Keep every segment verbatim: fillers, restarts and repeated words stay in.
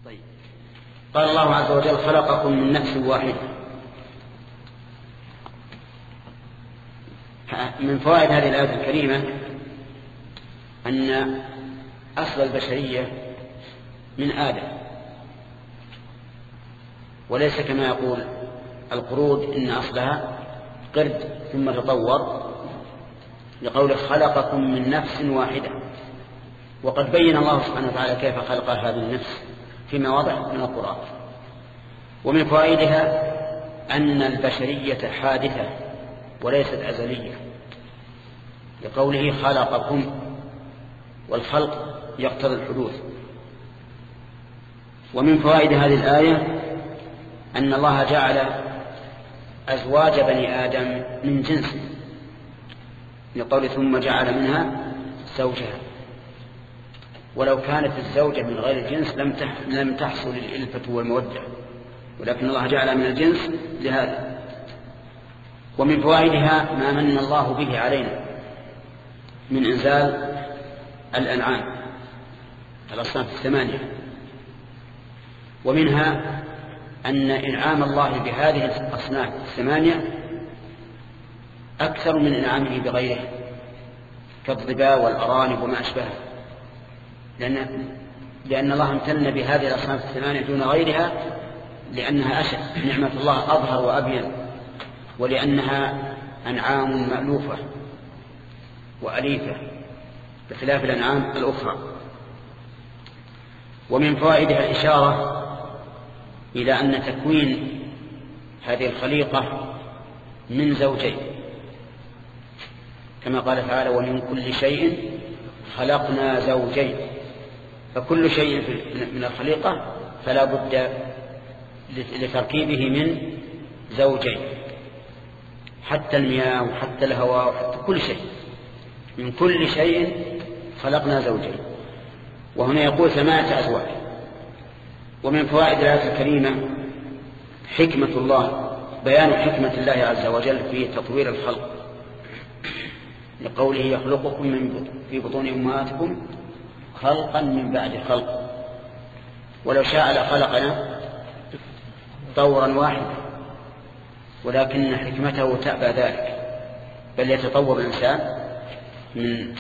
طيب. قال الله عز وجل خلقكم من نفس واحدة. من فوائد هذه الآية الكريمة أن أصل البشرية من آدم، وليس كما يقول القرود إن أصلها قرد ثم تطور، لقوله خلقكم من نفس واحدة. وقد بين الله سبحانه وتعالى كيف خلق هذه النفس في مواضع من القرآن. ومن فوائدها أن البشرية حادثة وليست أزلية، لقوله خلقكم، والخلق يقتضي الحدوث. ومن فوائد هذه الآية أن الله جعل أزواج بني آدم من جنس، لقوله ثم جعل منها زوجها. ولو كانت الزوجة من غير الجنس لم تحصل الإلفة والمودة، ولكن الله جعل من الجنس لهذا. ومن فوائدها ما من الله به علينا من إنزال الأنعام الأصناف الثمانية. ومنها أن إنعام الله بهذه الأصناف الثمانية أكثر من إنعامه بغيره كالظباء والأرانب وما أشبهه، لأن, لأن الله امتن بهذه الأصناف الثمانية دون غيرها لأنها أشد، نعمة الله أظهر وأبين، ولأنها أنعام مألوفة وأليفة بخلاف الأنعام الأخرى. ومن فوائدها الإشارة إلى أن تكوين هذه الخليقة من زوجين، كما قال تعالى ومن كل شيء خلقنا زوجين، فكل شيء من الخليقة فلا بد لتركيبه من زوجين، حتى المياه وحتى الهواء وحتى كل شيء، من كل شيء خلقنا زوجين. وهنا يقول ثمانية أزواج. ومن فوائد الآية الكريمة حكمة الله، بيان حكمة الله عز وجل في تطوير الخلق، لقوله يخلقكم من في بطون أمهاتكم خلقا من بعد خلق، ولو شاء لخلقنا طورا واحدا، ولكن حكمته تأبى ذلك، بل يتطور الإنسان من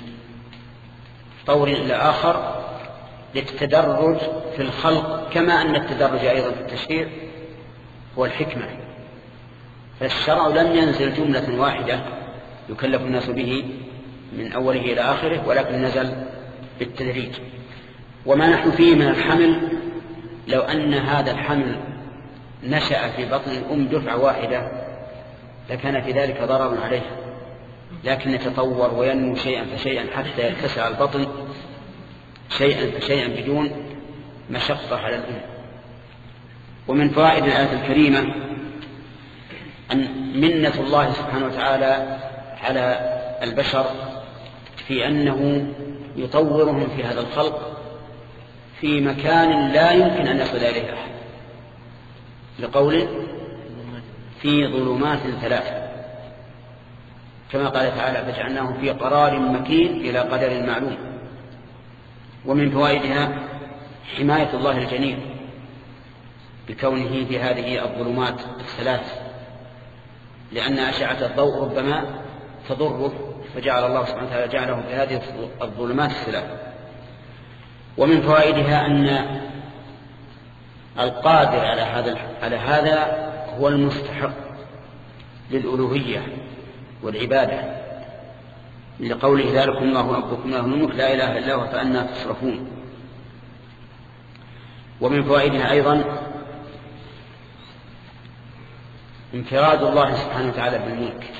طور إلى آخر للتدرج في الخلق، كما أن التدرج أيضا في التشريع هو الحكمة. فالشرع لم ينزل جملة واحدة يكلف الناس به من أوله إلى آخره، ولكن نزل بالتدريج. وما نحن فيه من الحمل، لو أن هذا الحمل نشأ في بطن الأم دفعة واحدة لكان في ذلك ضرر عليها، لكن يتطور وينمو شيئا فشيئا حتى يتسع البطن شيئا فشيئا بدون مشقة على الأم. ومن فوائد الآية الكريمة أن منة الله سبحانه وتعالى على البشر في أنه يطورهم في هذا الخلق في مكان لا يمكن أن يصل إليه أحد، لقوله في ظلمات ثلاثة، كما قال تعالى فجعلناهم في قرار مكين إلى قدر معلوم. ومن فوائدها حماية الله الجنين بكونه في هذه الظلمات الثلاث، لأن أشعة الضوء ربما تضره، فجعل الله سبحانه وتعالى جعله في هذه الظلمات الثلاث. ومن فوائدها أن القادر على هذا على هذا هو المستحق للألوهية والعبادة، لقوله ذلكم الله ربكم له الملك لا إله إلا هو فأنى تصرفون. ومن فوائدها أيضا انفراد الله سبحانه وتعالى بالملك،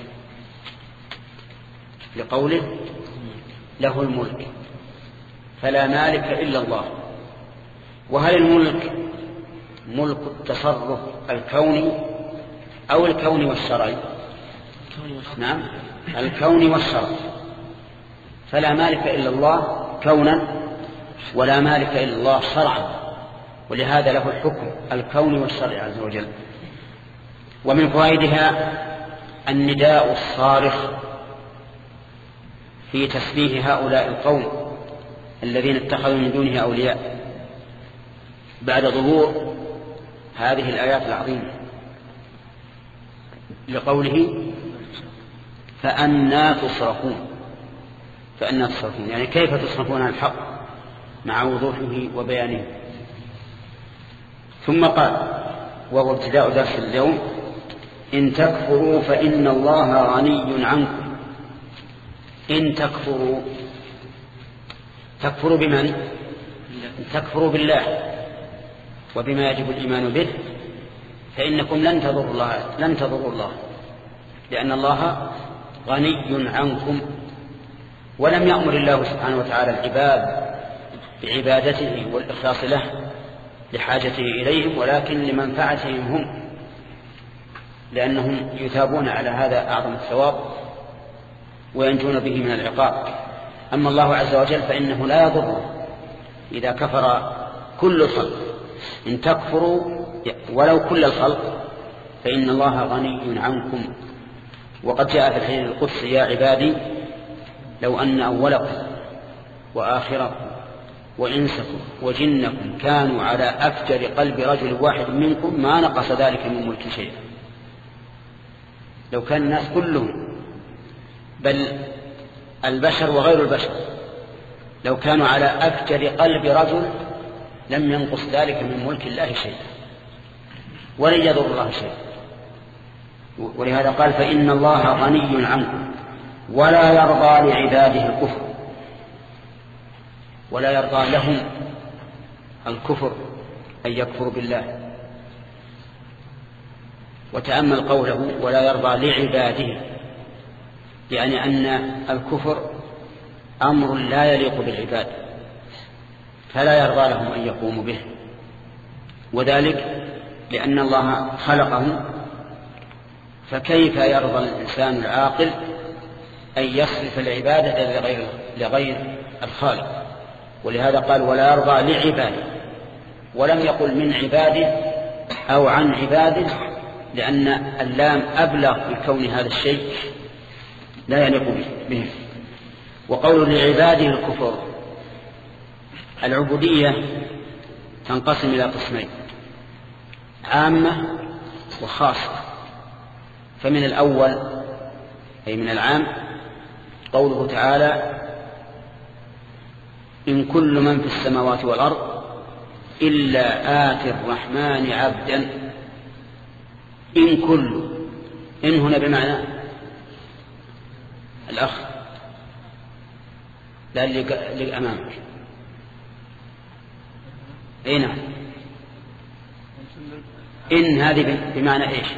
لقوله له الملك فلا مالك إلا الله. وهل الملك ملك التصرف الكوني أو الكوني والشرعي؟ نعم، الكوني والشرعي. فلا مالك إلا الله كونا ولا مالك إلا الله شرعا، ولهذا له الحكم الكوني والشرعي عز وجل. ومن فوائدها النداء الصارخ في تسبيح هؤلاء القوم الذين اتخذوا من دونه أولياء، بعد ظهور هذه الآيات العظيمة، لقوله فأنى تصرفون. فأنى تصرفون يعني كيف تصرفون عن الحق مع وضوحه وبيانه. ثم قال وهو ابتداء درس اليوم: إن تكفروا فإن الله غني عنكم. إن تكفروا، تكفروا بمن؟ تكفروا بالله وبما يجب الإيمان به، فإنكم لن تضروا الله لن تضروا الله لأن الله غني عنكم. ولم يأمر الله سبحانه وتعالى العباد بعبادته والإخلاص له لحاجته إليهم، ولكن لمنفعتهم هم، لأنهم يثابون على هذا أعظم الثواب وينجون به من العقاب. أما الله عز وجل فإنه لا يضر إذا كفر كل الخلق. إن تكفروا ولو كل الخلق فإن الله غني عنكم. وقد جاء في الحديث القدسي: يا عبادي لو أن أولكم وآخركم وإنسكم وجنكم كانوا على أفجر قلب رجل واحد منكم ما نقص ذلك من ملك شيئا. لو كان الناس كلهم، بل البشر وغير البشر، لو كانوا على أفجر قلب رجل لم ينقص ذلك من ملك الله شيئا ولن يضر الله شيئا. ولهذا قال: فإن الله غني عنكم ولا يرضى لعباده الكفر. ولا يرضى لهم الكفر أن يكفروا بالله. وتأمل قوله: ولا يرضى لعباده، يعني أن الكفر أمر لا يليق بالعباد، فلا يرضى لهم أن يقوموا به. وذلك لأن الله خلقهم، فكيف يرضى الإنسان العاقل أن يصرف العبادة لغير, لغير الخالق؟ ولهذا قال: ولا يرضى لعباده، ولم يقل من عباده أو عن عباده، لأن اللام أبلغ في كون هذا الشيء لا يليق به. وقول لعباده الكفر، العبودية تنقسم إلى قسمين: عامة وخاصة. فمن الأول أي من العام قوله تعالى: إن كل من في السماوات والأرض إلا آتي الرحمن عبدا. إن كل، إن هنا بمعنى الأخ، لا اللي أمامك. أي نعم، إن هذه بمعنى إيش؟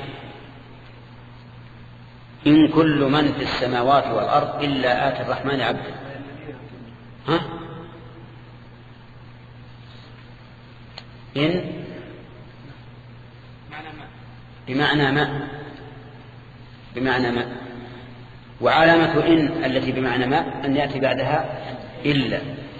إن كل من في السماوات والأرض إلا آتي الرحمن عبدا. ها؟ إن بمعنى ما بمعنى ما وعلامة إن التي بمعنى ما أن يأتي بعدها إلا.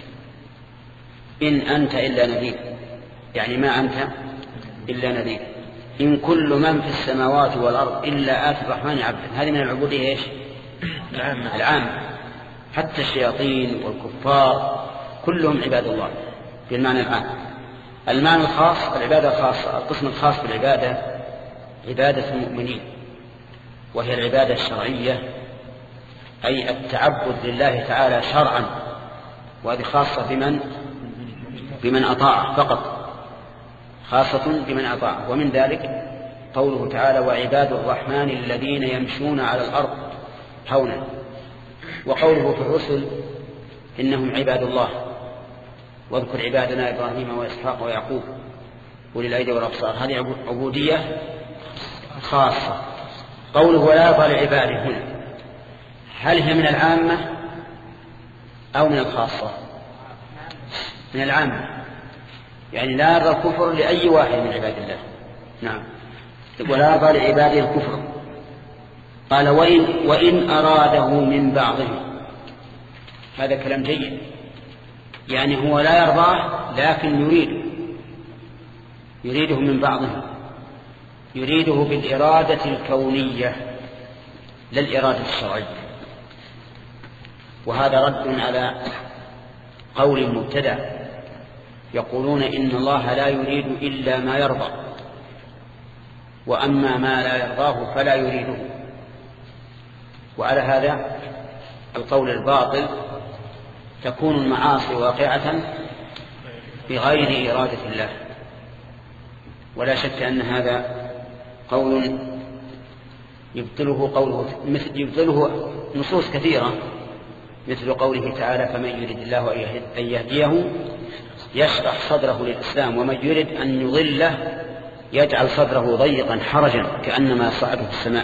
إن أنت إلا نذير، يعني ما أنت إلا نذير. إن كل من في السماوات والأرض إلا آتي الرحمن عبدا، هذه من العبودية إيش؟ العامة. العامة، حتى الشياطين والكفار كلهم عباد الله في المعنى العام. المعنى الخاص العبادة الخاصة، القسم الخاص بالعبادة عبادة المؤمنين، وهي العبادة الشرعية، أي التعبد لله تعالى شرعا، وهذه خاصة بمن بمن أطاعه فقط، خاصة بمن أطاعه. ومن ذلك قوله تعالى: وعباد الرحمن الذين يمشون على الأرض هونا. وقوله في الرسل: إنهم عباد الله، واذكر عبادنا إبراهيم وإسحاق ويعقوب أولي الأيدي والأبصار. هذه عبودية خاصة. قوله: ولا يرضى لعباده هنا، هل هي من العامة أو من الخاصة؟ من العامة، يعني لا يرضى الكفر لأي واحد من عباد الله. نعم. ولا يرضى لعباده الكفر. قال: وإن, وإن أراده من بعضهم. هذا كلام جيد، يعني هو لا يرضاه لكن يريده يريده من بعضهم، يريده بالإرادة الكونية لا الإرادة الشرعية. وهذا رد على قول المبتدع يقولون إن الله لا يريد إلا ما يرضى، وأما ما لا يرضاه فلا يريده. وعلى هذا القول الباطل تكون المعاصي واقعة بغير إرادة الله، ولا شك أن هذا قول يبطله قوله مثل يبطله نصوص كثيرة، مثل قوله تعالى: فمن يريد الله أن يهديه يشرح صدره للإسلام، ومن يريد أن يضله يجعل صدره ضيقا حرجا كأنما صعده في السماء.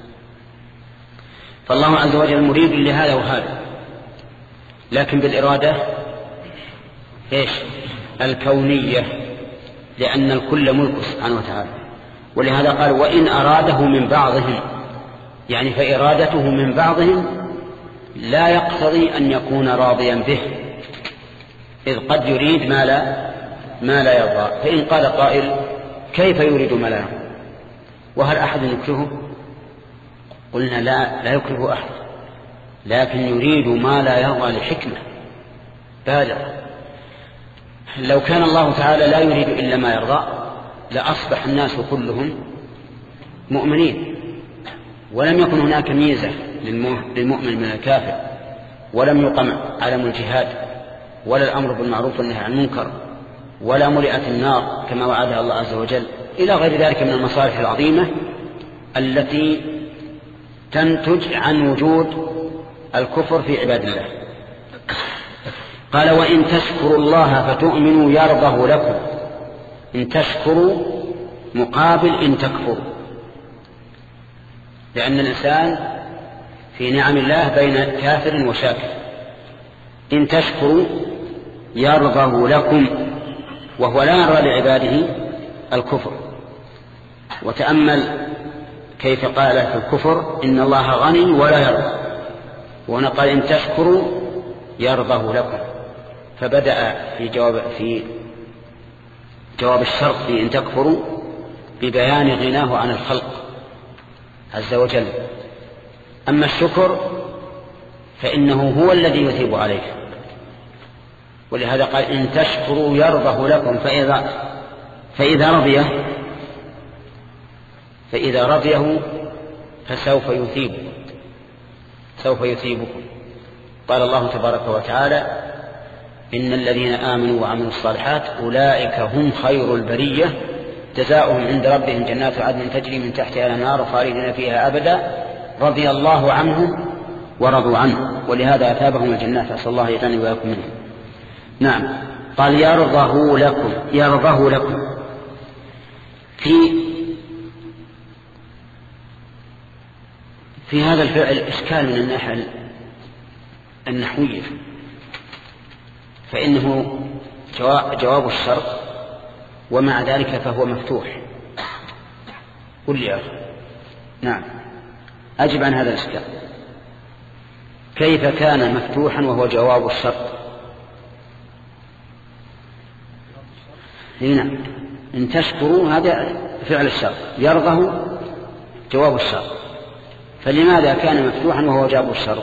فالله عز وجل مريد لهذا وهذا، لكن بالإرادة إيش؟ الكونية، لأن الكل ملك سبحانه وتعالى. ولهذا قال: وإن أراده من بعضهم، يعني فإرادته من بعضهم لا يقتضي أن يكون راضيا به، إذ قد يريد ما لا ما لا يرضى. فإن قال قائل: كيف يريد ما لا يرضى؟ وهل أحد يكرهه؟ قلنا: لا لا يكره أحد، لكن يريد ما لا يرضى لحكمة بالغة. لو كان الله تعالى لا يريد إلا ما يرضى لأصبح الناس كلهم مؤمنين، ولم يكن هناك ميزة للمؤمن من الكافر، ولم يقم علم الجهاد، ولا الأمر بالمعروف والنهي عن المنكر، ولا ملئت النار كما وعدها الله عز وجل، إلى غير ذلك من المصالح العظيمة التي تنتج عن وجود الكفر في عباد الله. قال: وإن تشكروا الله فتؤمنوا يرضه لكم. إن تشكروا مقابل إن تكفروا، لأن الإنسان في نعم الله بين كافر وشاكر. إن تشكروا يرضه لكم، وهو لا يرضى لعباده الكفر. وتأمل كيف قال في الكفر: إن الله غني ولا يرضى، وهنا قال: إن تشكروا يرضه لكم. فبدأ في جواب في جواب الشرط في إن تكفروا ببيان غناه عن الخلق عز وجل. أما الشكر فإنه هو الذي يثيب عليه، ولهذا قال: إن تشكروا يرضه لكم. فإذا فإذا رضيه فإذا رضيه فسوف يثيب سوف يثيبكم. قال الله تبارك وتعالى: إن الذين آمنوا وعملوا الصالحات أولئك هم خير البرية جزاؤهم عند ربهم جنات عدن تجري من تحتها الأنهار خالدين فيها أبدا رضي الله عنهم ورضوا عنه، ولهذا أثابهم الجنات. أسأل الله يجعلني وإياكم منهم. نعم. قال: يرضه لكم يرضه لكم. في في هذا الفعل إشكال من الناحية النحوية، فإنه جواب الشرط ومع ذلك فهو مفتوح. قل لي يا أخي. نعم، أجب عن هذا الإشكال. كيف كان مفتوحا وهو جواب الشرط؟ هنا إن تشكروا هذا فعل الشرط، يرضه جواب الشرط، فلماذا كان مفتوحا وهو جواب الشرط؟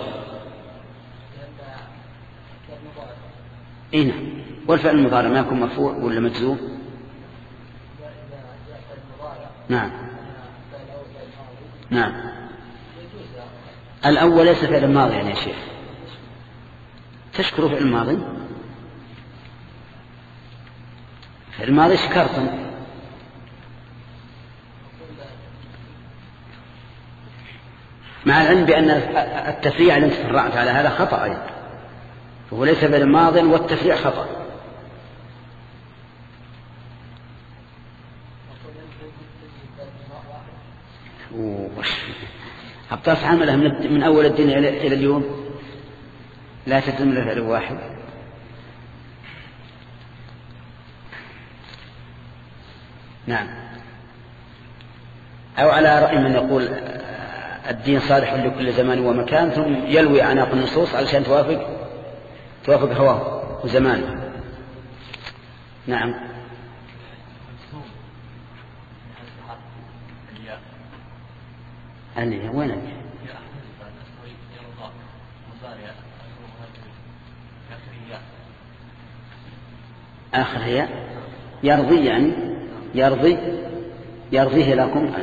إيه نعم. والفعل المضارع ما يكون مرفوع ولا مجزوم؟ نعم نعم. الأول ليس فعل ماضي يعني يا شيخ. تشكروا فعل ماضي، فعل ماضي شكرتم. مع العلم بأن التفريع الذي تفرعت على هذا خطأ أيضا، فهو ليس فعل ماضي والتفريع خطأ. أبطاس عمله من أول الدنيا إلى اليوم لا تتم له فعل واحد. نعم. أو على رأي من يقول الدين صالح لكل زمان ومكان، ثم يلوي أعناق النصوص علشان توافق توافق هواه وزمانه. نعم. أني وين أنت؟ آخر هي يرضي، يعني يرضي يرضيه لكم.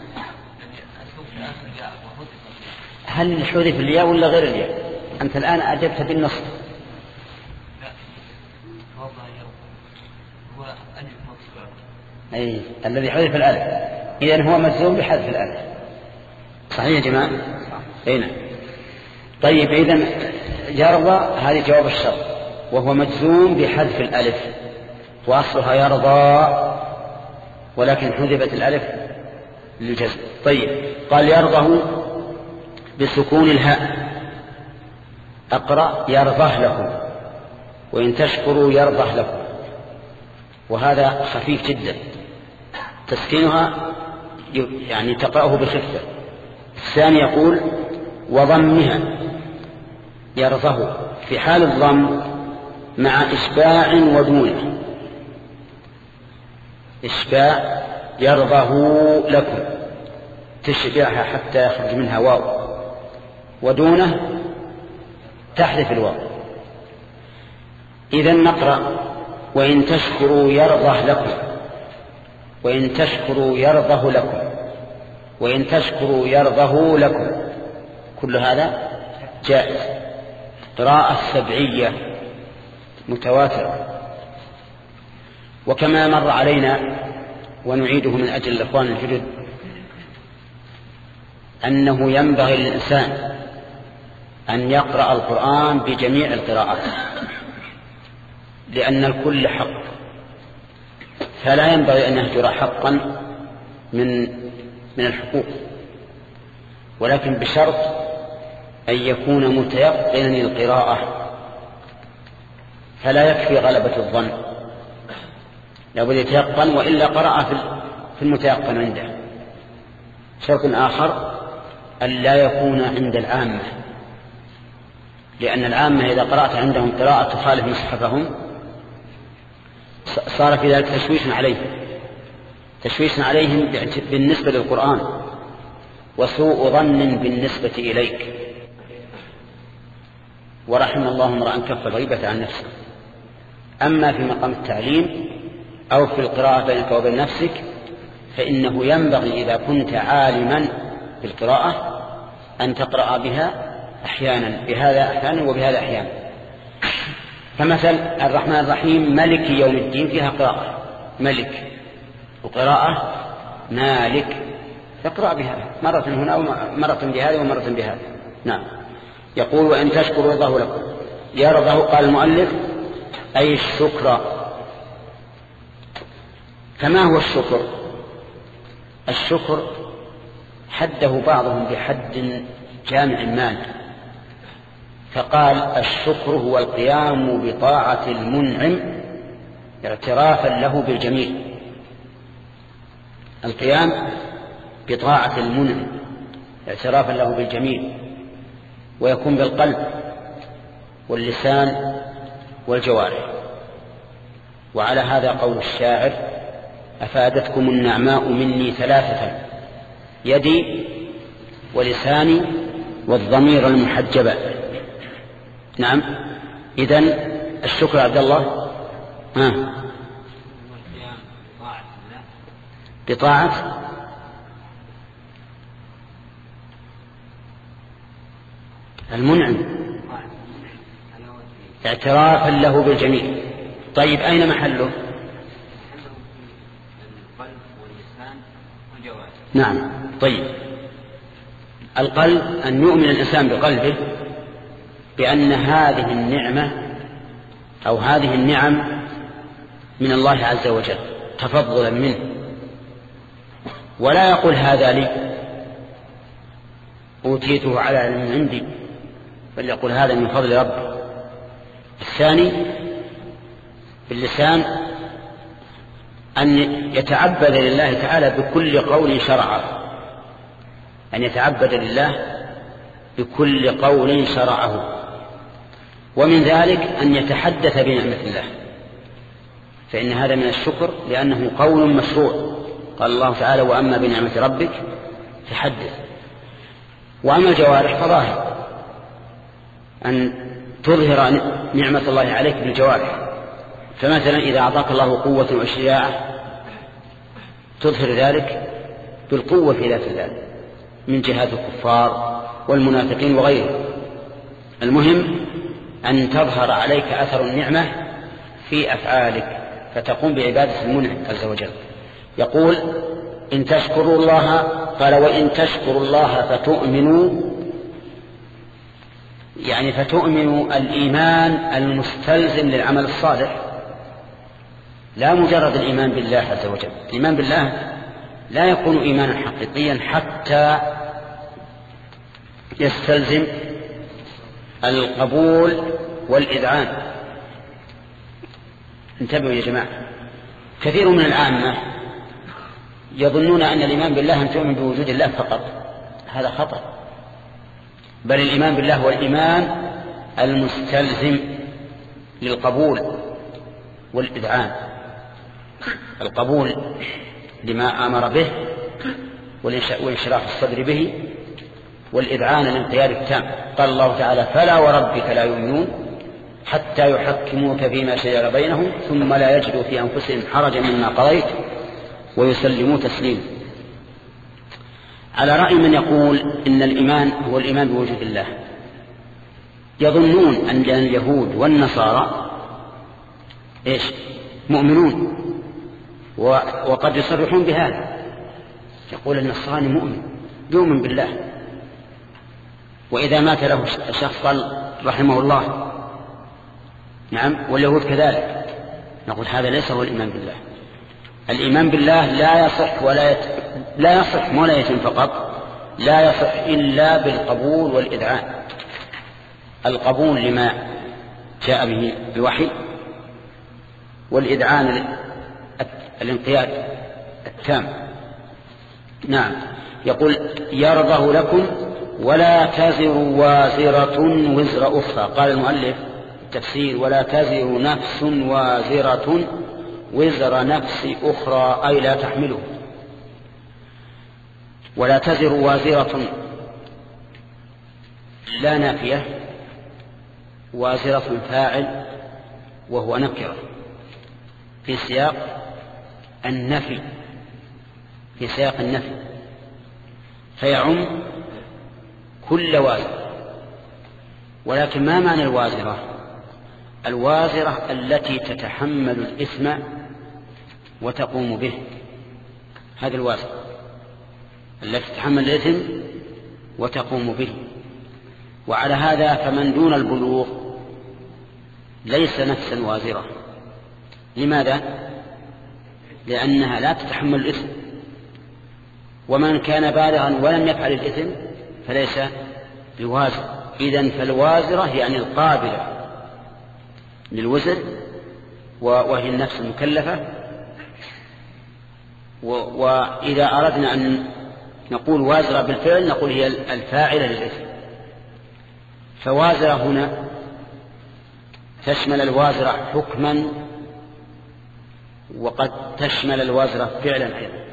هل حذف الياء ولا غير الياء؟ أنت الآن أجبت بالنص. أي الذي حذف الألف، إذن هو مجزوم بحذف الألف. صحيح يا جماعة؟ هنا. طيب إذن يرضى هذه جواب الشرط، وهو مجزوم بحذف الألف، وأصلها يرضى ولكن حذفت الألف للجزم. طيب قال يرضه بسكون الهاء. أقرأ يرضه لكم، وإن تشكروا يرضه لكم، وهذا خفيف جدا. تسكينها يعني تقرأه بخفة. الثاني يقول وضمها يرضه في حال الضم مع إشباع ودونه. إشباع يرضه لكم تشبعها حتى يخرج منها واو، ودونه تحذف الواو. إذن نقرأ وإن تشكروا يرضه لكم، وإن تشكروا يرضه لكم، وإن تشكروا يرضه لكم، كل هذا جائز. قراءة سبعية متواترة. وكما مر علينا ونعيده من أجل الإخوان الجدد أنه ينبغي للإنسان أن يقرأ القرآن بجميع القراءات، لأن الكل حق، فلا ينبغي أن يهجر حقا من من الحقوق، ولكن بشرط أن يكون متيقنا القراءة، فلا يكفي غلبة الظن، لابد يتيقن، وإلا قرأ في المتيقن عنده. شرط آخر أن لا يكون عند العامة، لأن العامة إذا قرأت عندهم قراءة تخالف مصحفهم صار في ذلك تشويش عليهم تشويش عليهم بالنسبة للقرآن، وسوء ظن بالنسبة إليك. ورحم الله امرأ كف الغيبة عن نفسه. أما في مقام التعليم أو في القراءة بينك وبين نفسك فإنه ينبغي إذا كنت عالما بالقراءة أن تقرأ بها أحيانا بهذا أحيانا وبهذا أحيانا. فمثل الرحمن الرحيم ملك يوم الدين فيها قراءة ملك، وقراءة مالك، تقرأ بها مرة هنا ومرة بهذا ومرة بهذا. نعم. يقول وإن تشكروا يرضه لكم. يرضه قال المؤلف أي الشكر. فما هو الشكر؟ الشكر حده بعضهم بحد جامع مانع، فقال الشكر هو القيام بطاعة المنعم اعترافا له بالجميل. القيام بطاعة المنعم اعترافا له بالجميل، ويكون بالقلب واللسان والجوارح. وعلى هذا قول الشاعر أفادتكم النعماء مني ثلاثة يدي ولساني والضمير المحجبة. نعم. إذن الشكر عبد الله ها بطاعة المنعم اعترافا له بالجميل. طيب أين محله؟ نعم. طيب القلب أن يؤمن الإنسان بقلبه بأن هذه النعمة أو هذه النعم من الله عز وجل تفضلا منه، ولا يقول هذا لي أوتيته على علم عندي، بل يقول هذا من فضل ربي. الثاني باللسان أن يتعبد لله تعالى بكل قول شرعه، أن يتعبد لله بكل قول شرعه. ومن ذلك أن يتحدث بنعمة الله، فإن هذا من الشكر لأنه قول مشروع. قال الله تعالى وأما بنعمة ربك فحدث. وأما الجوارح فظاهر أن تظهر نعمة الله عليك بالجوارح، فمثلا إذا أعطاك الله قوة وشجاعة تظهر ذلك بالقوة في ذات الله من جهات الكفار والمنافقين وغيرهم. المهم أن تظهر عليك أثر النعمة في أفعالك فتقوم بعبادة المنعم عز وجل. يقول إن تشكروا الله، قال وإن تشكروا الله فتؤمنوا، يعني فتؤمنوا الإيمان المستلزم للعمل الصالح، لا مجرد الإيمان بالله عز وجل. الإيمان بالله لا يكون إيمانا حقيقيا حتى يستلزم القبول والإذعان. انتبهوا يا جماعة، كثير من العامة يظنون أن الإيمان بالله أن تؤمن بوجود الله فقط، هذا خطأ، بل الإيمان بالله هو الإيمان المستلزم للقبول والإذعان. القبول لما أمر به وانشراح الصدر به، والإذعان الانقياد التام. قال الله تعالى فلا وربك لا يؤمنون حتى يحكموك فيما شجر بينهم ثم لا يجدوا في أنفسهم حرجا مما قضيت ويسلموا تسليما. على رأي من يقول إن الإيمان هو الإيمان بوجود الله، يظنون أن اليهود والنصارى إيش مؤمنون، وقد يصرحون بهذا. يقول النصراني مؤمن يؤمن بالله، وإذا مات له شخص قال رحمه الله، نعم، واليهود كذلك. نقول هذا ليس هو الإيمان بالله. الإيمان بالله لا يصح ولا يت... لا يصح ولا يتم فقط، لا يصح إلا بالقبول والإذعان. القبول لما جاء به الوحي، والإذعان الانقياد التام. نعم. يقول يرضه لكم ولا تزر وازرة وزر أخرى. قال المؤلف التفسير ولا تزر نفس وازرة وزر نفس أخرى، أي لا تحمله. ولا تزر وازرة لا نافية، وازرة فاعل وهو نكرة في سياق النفي، في سياق النفي فيعم كل وازر. ولكن ما معنى الوازرة؟ الوازرة التي تتحمل الإثم وتقوم به، هذه الوازرة التي تتحمل الإثم وتقوم به. وعلى هذا فمن دون البلوغ ليس نفسا وازرة. لماذا؟ لأنها لا تتحمل الإثم. ومن كان بالغا ولم يفعل الإثم فليس بوازر. إذن فالوازرة يعني القابلة للوزر، وهي النفس المكلفة. وإذا أردنا أن نقول وازرة بالفعل نقول هي الفاعلة للإثم. فوازرة هنا تشمل الوازرة حكما، وقد تشمل الوازرة فعلا أيضا.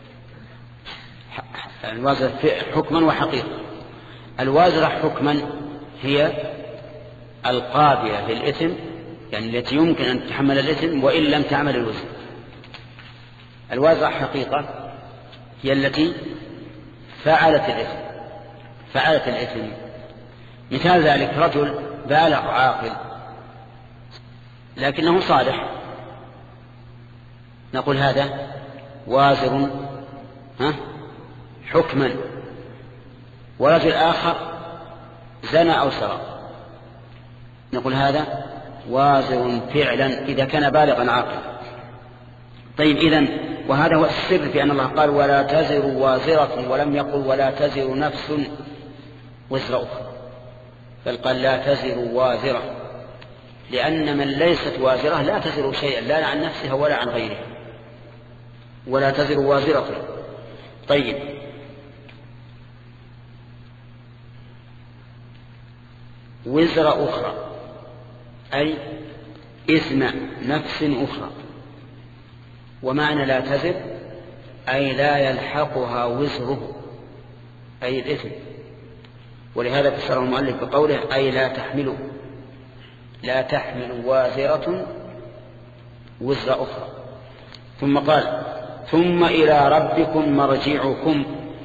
الوازرة حكما وحقيقة. الوازرة حكما هي القابلة للإثم، يعني التي يمكن أن تتحمل الإثم وإن لم تعمل الوزر. الوازرة حقيقة هي التي فعلت الإثم فعلت الإثم مثال ذلك رجل بالغ عاقل لكنه صالح، نقول هذا وازر ها حكما. ورجل آخر زنى أو سرق، نقول هذا وازر فعلا إذا كان بالغا عاقلا. طيب إذن وهذا هو السر في أن الله قال ولا تزر وازرة، ولم يقل ولا تزر نفس وزر أخرى، بل قال لا تزر وازرة، لأن من ليست وازرة لا تزر شيئا لا عن نفسها ولا عن غيرها. ولا تزر وازرة. طيب وزر أخرى أي إثم نفس أخرى. ومعنى لا تزر أي لا يلحقها وزره أي الإثم. ولهذا فسره المؤلف بقوله أي لا تحمله، لا تحمل وازرة وزر أخرى. ثم قال ثم إلى ربكم مرجعكم.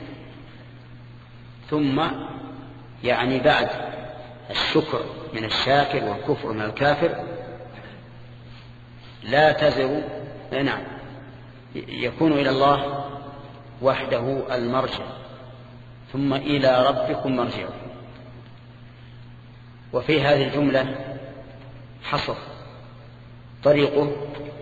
ثم يعني بعد الشكر من الشاكر والكفر من الكافر لا تزر، نعم، يكون إلى الله وحده المرجع. ثم إلى ربكم مرجعكم. وفي هذه الجملة حصر طريقه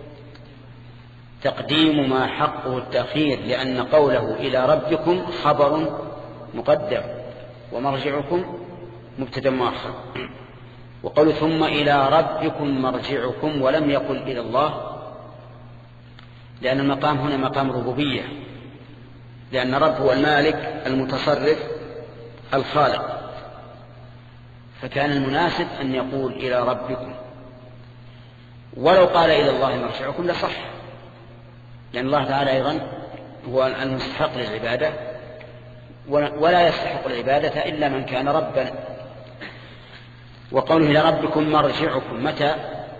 تقديم ما حقه التأخير، لأن قوله إلى ربكم خبر مقدم ومرجعكم مبتدأ مؤخر. وقول ثم إلى ربكم مرجعكم ولم يقل إلى الله، لأن المقام هنا مقام ربوبية، لأن رب هو المالك المتصرف الخالق، فكان المناسب أن يقول إلى ربكم. ولو قال إلى الله مرجعكم لصح، لأن الله تعالى أيضا هو المستحق للعبادة، ولا يستحق العبادة إلا من كان ربا. وقوله إلى ربكم مرجعكم متى؟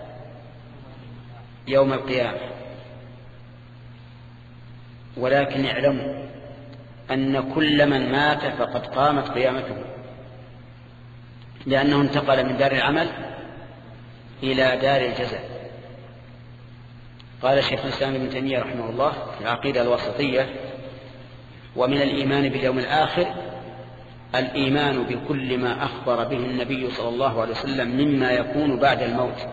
يوم القيامة. ولكن اعلموا أن كل من مات فقد قامت قيامته، لأنه انتقل من دار العمل إلى دار الجزاء. قال شيخ الإسلام ابن تيمية رحمه الله في العقيدة الوسطية: ومن الإيمان باليوم الآخر الإيمان بكل ما أخبر به النبي صلى الله عليه وسلم مما يكون بعد الموت،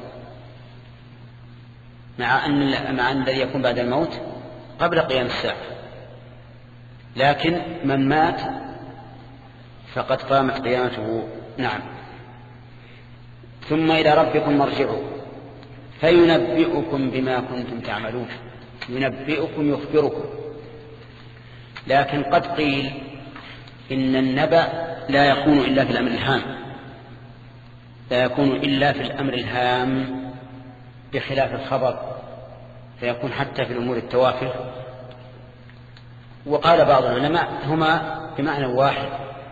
مع أن مع أن الذي يكون بعد الموت قبل قيام الساعة، لكن من مات فقد قامت قيامته. نعم. ثم إلى ربكم مرجعكم فينبئكم بما كنتم تعملون. ينبئكم يخبركم. لكن قد قيل إن النبأ لا يكون إلا في الأمر الهام، لا يكون إلا في الأمر الهام بخلاف الخبر، فيكون حتى في الأمور التوافه. وقال بعض العلماء هما بمعنى واحد.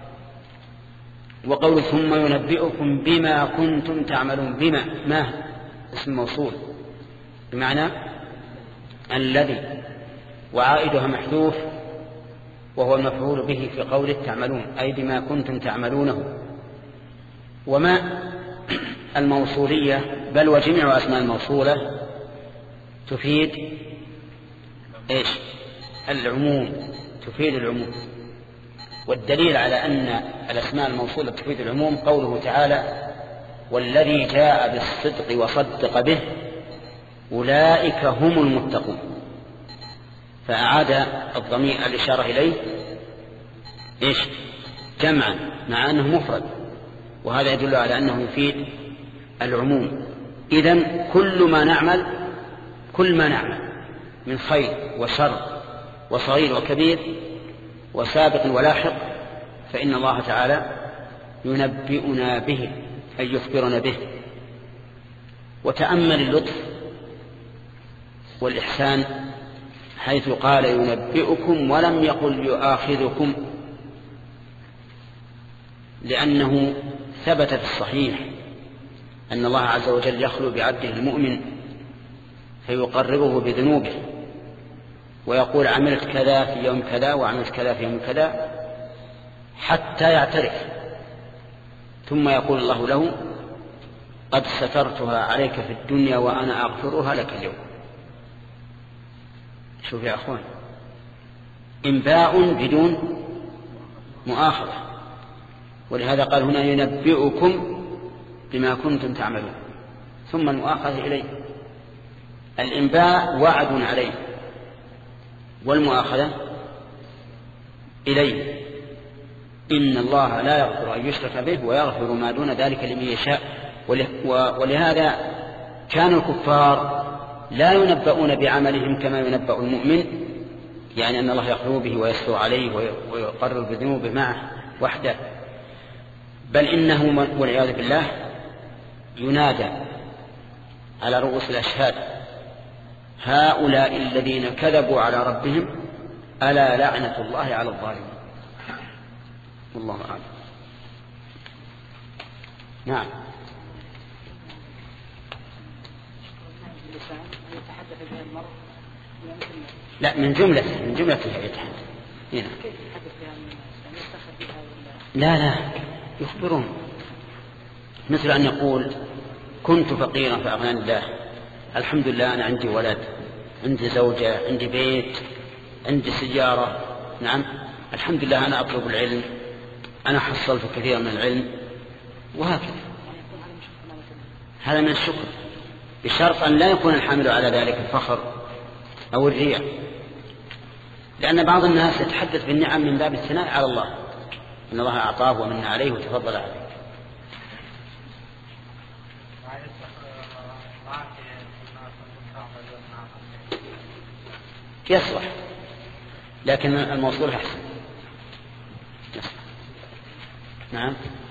وقول ثم ينبئكم بما كنتم تعملون، بما ما اسم موصول بمعنى الذي، وعائدها محذوف وهو المفعول به في قوله تعملون، أي بما كنتم تعملونه. وما الموصولية بل وجميع أسماء الموصولة تفيد إيش؟ العموم، تفيد العموم. والدليل على أن الأسماء الموصولة تفيد العموم قوله تعالى: والذي جاء بالصدق وصدق به أولئك هم المتقون. فأعاد الضمير الإشارة إليه إيش؟ جمعا، مع أنه مفرد، وهذا يدل على أنه يفيد العموم. إذن كل ما نعمل كل ما نعمل من خير وشر وصغير وكبير وسابق ولاحق فإن الله تعالى ينبئنا به، أي يخبرنا به. وتأمل اللطف والإحسان حيث قال ينبئكم ولم يقل يؤاخذكم، لأنه ثبت في الصحيح أن الله عز وجل يخلو بعبده المؤمن فيقرره بذنوبه ويقول عملت كذا في يوم كذا وعملت كذا في يوم كذا حتى يعترف، ثم يقول الله له: قد سترتها عليك في الدنيا وأنا أغفرها لك اليوم. شوف يا أخوان، إنباء بدون مؤاخذة. ولهذا قال هنا ينبئكم بما كنتم تعملون، ثم المؤاخذة إليه. الإنباء وعد عليه، والمؤاخذة إليه. إن الله لا يغفر أن يشرك به ويغفر ما دون ذلك لمن يشاء. ولهذا كان الكفار لا ينبؤون بعملهم كما ينبأ المؤمن، يعني أن الله يخلو به ويستر عليه ويقرر بذنوبه معه وحده، بل إنه والعياذ بالله ينادى على رؤوس الأشهاد: هؤلاء الذين كذبوا على ربهم ألا لعنة الله على الظالمين. والله أعلم. نعم. لا، من جملة من جملة يتحدث هنا. لا لا يخبرون، مثل أن يقول كنت فقيرا فأغناني الله، الحمد لله أنا عندي ولد، عندي زوجة، عندي بيت، عندي سيارة، نعم الحمد لله أنا أطلب العلم، أنا حصلت كثيرا من العلم، وهكذا. هذا من الشكر، بشرط أن لا يكون الحامل على ذلك الفخر أو الرياء، لأن بعض الناس يتحدث بالنعم من باب الثناء على الله، إن الله أعطاه ومن عليه وتفضل عليه. يصلح، لكن الموصول أحسن. نعم.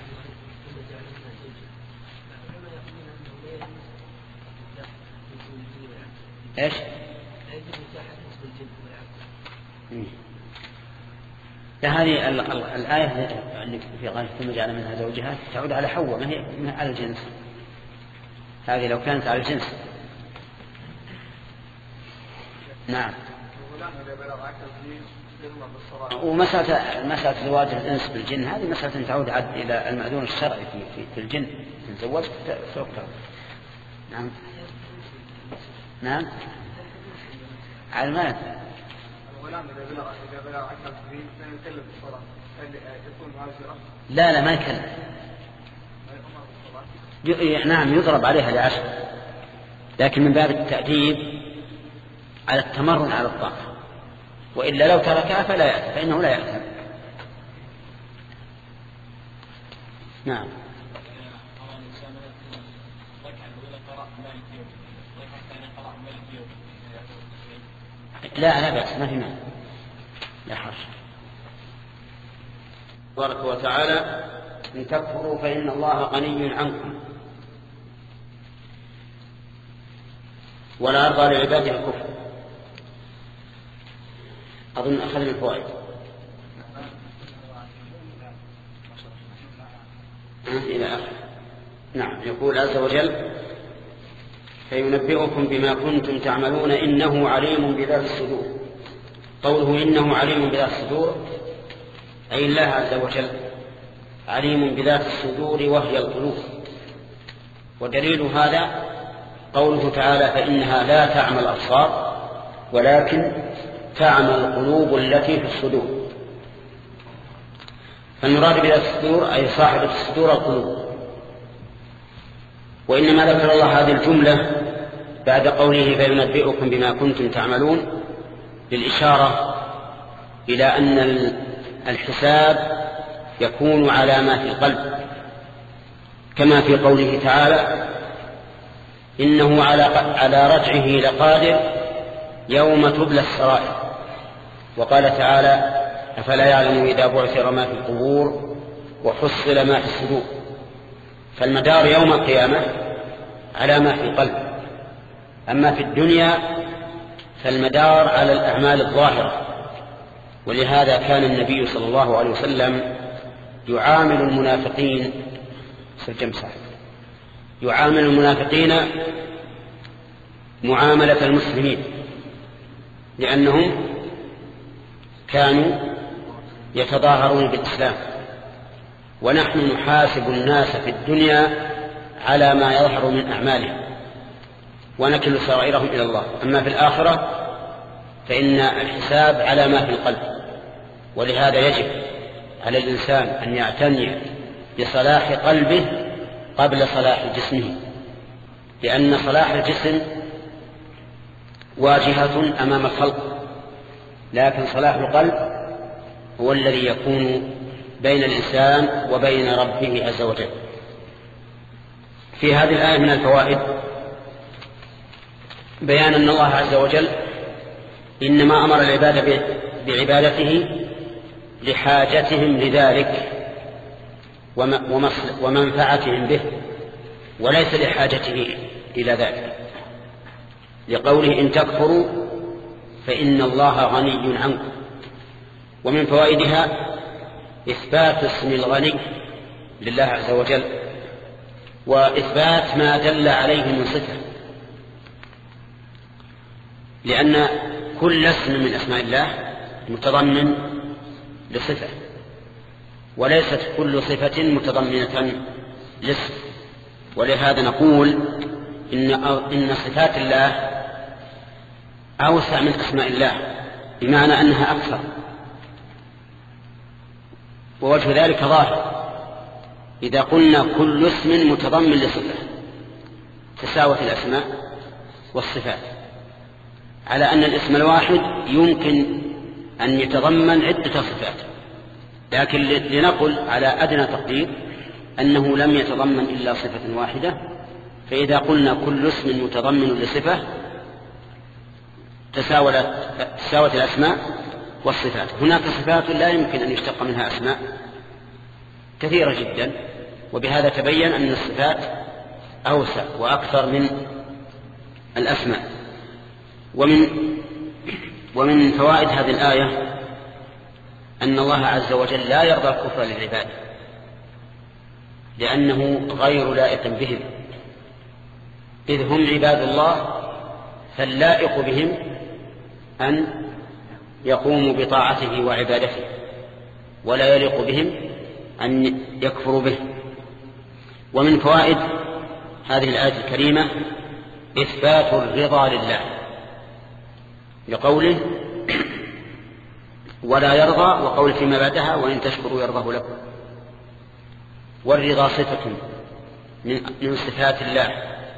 ايش؟ هذه الآية اللي في غاية ثم جعل منها زوجها تعود على حواء، ما هي على الجنس. هذه لو كانت على الجنس. نعم. ومسألة مسألة زواج الإنس بالجن هذه مسألة تعود عد إلى المأذون الشرعي في في, في الجن، إن زوجت سوف. نعم. نعم. على المال. لا لا ما يكلم. نعم يضرب عليها لعشر، لكن من باب التأديب على التمرن على الطاعة، وإلا لو تركها فلا يأثم، فإنه لا يأثم. نعم. لا لا بأس، ما في مانع، لا حرج. تبارك وتعالى إن تكفروا فإن الله غني عنكم ولا يرضى لعباده الكفر. أظن أخذنا الفوائد. إلى آخر. نعم. يقول عز وجل فينبئكم بما كنتم تعملون إنه عليم بذات الصدور. قوله إنه عليم بذات الصدور أي الله عز وجل عليم بذات الصدور وهي القلوب. ودليل هذا قوله تعالى فإنها لا تعمى الأبصار ولكن تعمى القلوب التي في الصدور. فالمراد بذات الصدور أي صاحبة الصدور القلوب. وإنما ذكر الله هذه الجملة بعد قوله فينبئكم بما كنتم تعملون للإشارة إلى أن الحساب يكون على ما في القلب، كما في قوله تعالى إنه على رجعه لقادر يوم تبلى السرائر. وقال تعالى أفلا يعلم إذا بعثر ما في القبور وحصل ما في الصدور. فالمدار يوم القيامة على ما في القلب، أما في الدنيا فالمدار على الأعمال الظاهرة. ولهذا كان النبي صلى الله عليه وسلم يعامل المنافقين يعامل المنافقين معاملة المسلمين، لأنهم كانوا يتظاهرون بالإسلام، ونحن نحاسب الناس في الدنيا على ما يظهر من أعمالهم ونكل سرائرهم إلى الله. أما في الآخرة فإن الحساب على ما في القلب. ولهذا يجب على الإنسان أن يعتني بصلاح قلبه قبل صلاح جسمه، لأن صلاح الجسم واجهة أمام الخلق، لكن صلاح القلب هو الذي يكون بين الإنسان وبين ربه عز وجل. في هذه الآية من الفوائد بيان أن الله عز وجل إنما أمر العباد بعبادته لحاجتهم لذلك ومنفعتهم به، وليس لحاجته إلى ذلك، لقوله إن تكفروا فإن الله غني عنكم. ومن فوائدها إثبات اسم الغني لله عز وجل، وإثبات ما دل عليه من صفة. لأن كل اسم من أسماء الله متضمن لصفة، وليست كل صفة متضمنة لاسم. ولهذا نقول إن, إن صفات الله أوسع من أسماء الله، بمعنى أنها أكثر. ووجه ذلك ظاهر، إذا قلنا كل اسم متضمن لصفة تساوت الأسماء والصفات، على أن الاسم الواحد يمكن أن يتضمن عدة صفات، لكن لنقل على أدنى تقدير أنه لم يتضمن إلا صفة واحدة، فإذا قلنا كل اسم متضمن لصفة تساوت الأسماء والصفات. هناك صفات لا يمكن أن يشتق منها أسماء كثيرة جدا، وبهذا تبين أن الصفات أوسع وأكثر من الأسماء. ومن ومن فوائد هذه الآية أن الله عز وجل لا يرضى الكفر للعباد، لأنه غير لائق بهم، إذ هم عباد الله، فاللائق بهم أن يقوموا بطاعته وعبادته، ولا يليق بهم أن يكفروا به. ومن فوائد هذه الآية الكريمة إثبات الرضا لله، لقوله ولا يرضى، وقول فيما بعدها وإن تشكروا يرضه لكم. والرضا صفة من صفات الله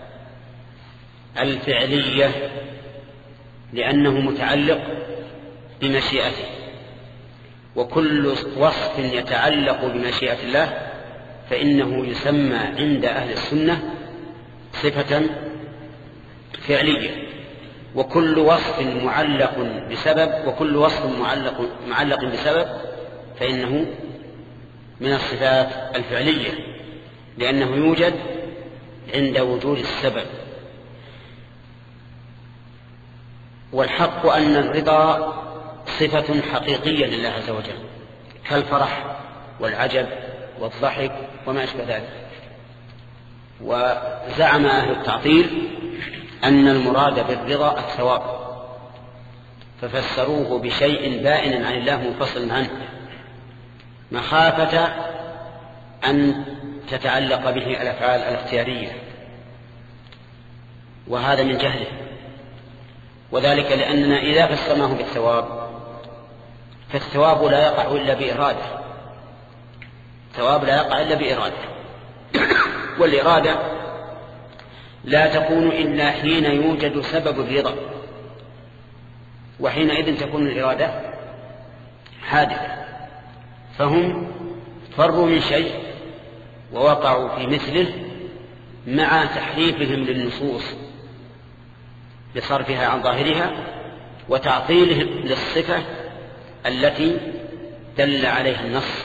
الفعلية، لأنه متعلق بمشيئته، وكل وصف يتعلق بمشيئة الله فإنه يسمى عند أهل السنة صفة فعلية. وكل وصف معلق بسبب وكل وصف معلق معلق بسبب فإنه من الصفات الفعلية، لأنه يوجد عند وجود السبب. والحق أن الرضا صفة حقيقية لله عز وجل، كالفرح والعجب والضحك وما أشبه ذلك. وزعم أهل التعطيل أن المراد بالرضا الثواب، ففسروه بشيء بائن عن الله منفصل عنه، مخافة أن تتعلق به الأفعال الاختيارية، وهذا من جهله. وذلك لأننا إذا فسرناه بالثواب فالثواب لا يقع إلا بإرادة، الثواب لا يقع إلا بإرادة، والإرادة لا تكون إلا حين يوجد سبب الرضا، وحينئذ تكون الإرادة حادثة. فهم فروا من شيء ووقعوا في مثله مع تحريفهم للنصوص بصرفها عن ظاهرها وتعطيلهم للصفة التي دل عليها النص.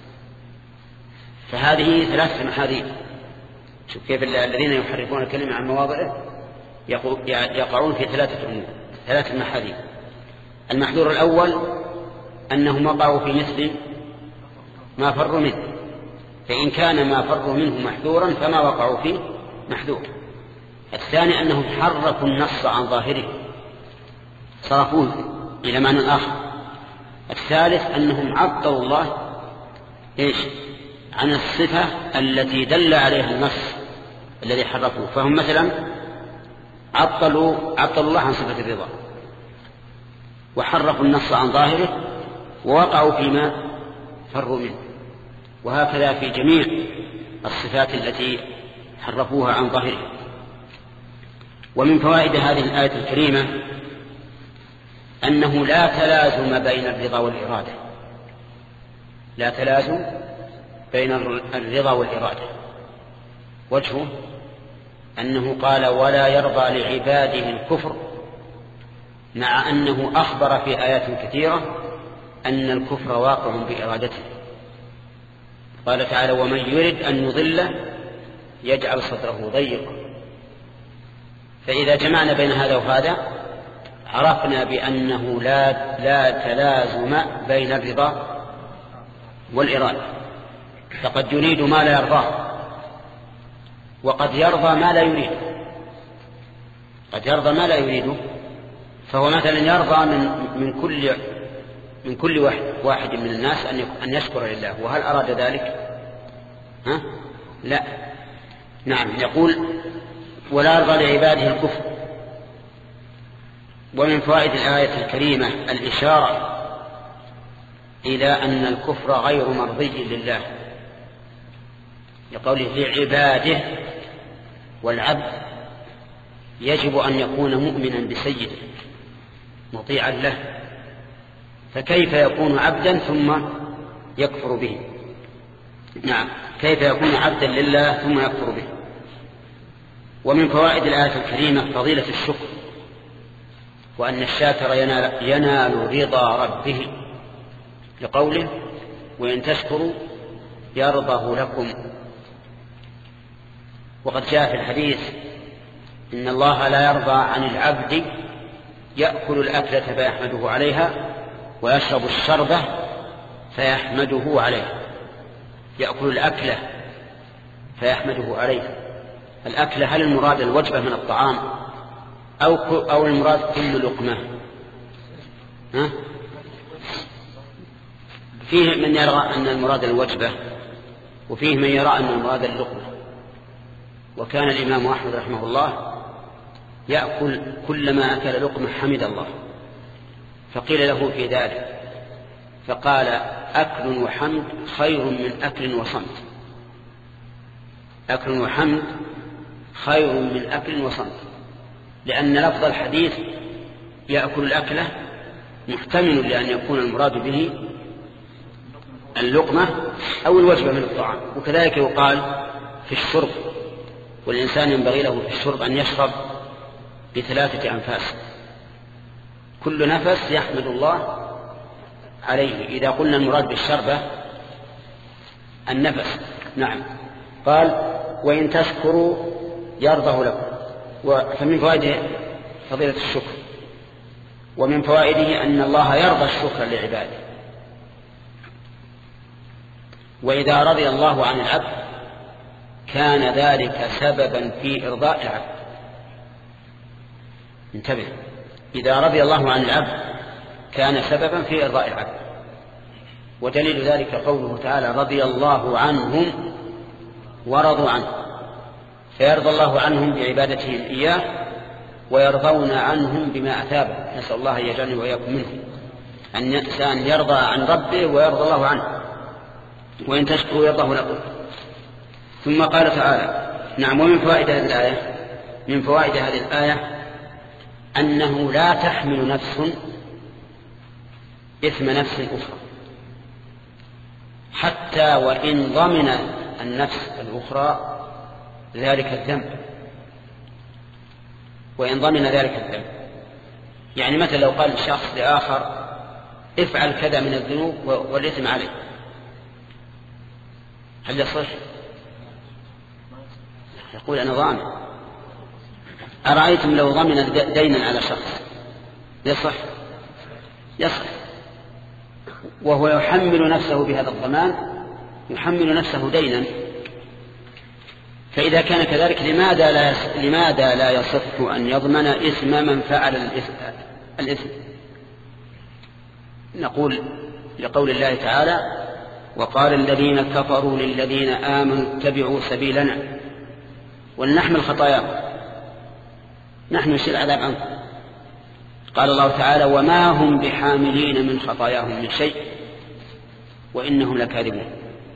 فهذه ثلاثة محاذير. شوف كيف الذين يحرفون الكلمة عن مواضعه يقعون في ثلاثة أمور، ثلاثة محاذير. المحذور الأول أنهم وقعوا في مثل ما فروا منه، فإن كان ما فروا منه محذورا فما وقعوا فيه محذور. الثاني أنهم حرفوا النص عن ظاهره، صرفوه إلى معنى آخر. الثالث أنهم عطلوا الله إيش عن الصفة التي دل عليها النص الذي حرفوه. فهم مثلا عطلوا عطلوا الله عن صفة الرضا، وحرفوا النص عن ظاهره، ووقعوا فيما فروا منه. وهكذا في جميع الصفات التي حرفوها عن ظاهرها. ومن فوائد هذه الآية الكريمة أنه لا تلازم بين الرضا والإرادة، لا تلازم بين الرضا والإرادة. وجهه أنه قال ولا يرضى لعباده الكفر، مع أنه أخبر في آيات كثيرة أن الكفر واقع بإرادته. قال تعالى ومن يرد أن يضله يجعل صدره ضيقا. فإذا جمعنا بين هذا وهذا عرفنا بأنه لا, لا تلازم بين الرضا والإرادة. فقد يريد ما لا يرضاه، وقد يرضى ما لا يريد، قد يرضى ما لا يريده فهو مثلا يرضى من من كل من كل واحد, واحد من الناس أن أن يشكر لله، وهل أراد ذلك؟ ها؟ لا. نعم. يقول ولا يرضى لعباده الكفر. ومن فوائد الآية الكريمة الإشارة إلى أن الكفر غير مرضي لله، لقوله لعباده، والعبد يجب أن يكون مؤمنا بسيده مطيعا له، فكيف يكون عبدا ثم يكفر به؟ نعم، كيف يكون عبدا لله ثم يكفر به؟ ومن فوائد الآية الكريمة فضيلة الشكر، وأن الشاكر ينال, ينال رضا ربه، لقوله وإن تشكروا يرضه لكم. وقد جاء في الحديث إن الله لا يرضى عن العبد يأكل الأكلة فيحمده عليها ويشرب الشربة فيحمده عليها. يأكل الأكلة فيحمده عليها. الأكلة هل المراد الوجبة من الطعام أو أو المراد كل لقمة؟ ها؟ فيه من يرى أن المراد الوجبة، وفيه من يرى أن المراد اللقمة. وكان الإمام أحمد رحمه الله يأكل كلما أكل لقمة حمد الله، فقيل له في ذلك فقال أكل وحمد خير من أكل وصمت. أكل وحمد خير من أكل وصمت، لأن لفظ الحديث يأكل الأكلة محتمل لأن يكون المراد به اللقمة أو الوجبة من الطعام. وكذلك يقال في الشرب، والإنسان ينبغي له في الشرب أن يشرب بثلاثة أنفاس، كل نفس يحمد الله عليه. إذا قلنا المراد بالشربة النفس. نعم. قال وإن تشكروا يرضه لكم. فمن فوائده فضيلة الشكر، ومن فوائده أن الله يرضى الشكر لعباده. وإذا رضي الله عن العبد كان ذلك سببا في إرضاء العبد. انتبه، إذا رضي الله عن العبد كان سببا في إرضاء العبد. ودليل ذلك قوله تعالى رضي الله عنهم ورضوا عنه، فيرضى الله عنهم بعبادتهم إياه ويرضون عنهم بما أثابه. نسأل الله أن يجعلني وإياكم منهم، أن الإنسان يرضى عن ربه ويرضى الله عنه. وإن تشكروا يرضه لكم. ثم قال تعالى نعم. ومن فوائد هذه الآية من فوائد هذه الآية أنه لا تحمل نفس إثم نفس أخرى، حتى وإن ضمن النفس الأخرى ذلك الذنب، وإن ضمن ذلك الذنب. يعني مثلا لو قال الشخص لآخر افعل كذا من الذنوب والإثم عليه، هل يصح؟ يقول أنا ضامن. أرأيتم لو ضمن دينا على شخص يصح؟ يصح، وهو يحمل نفسه بهذا الضمان، يحمل نفسه دينا. فإذا كان كذلك لماذا لا لماذا لا يصح أن يضمن إثم من فعل الإثم؟ نقول لقول الله تعالى وقال الذين كفروا للذين آمنوا اتبعوا سبيلنا ولنحمل خطاياهم نحن نشيل العذاب عنكم. قال الله تعالى وما هم بحاملين من خطاياهم من شيء وإنهم لكاذبون.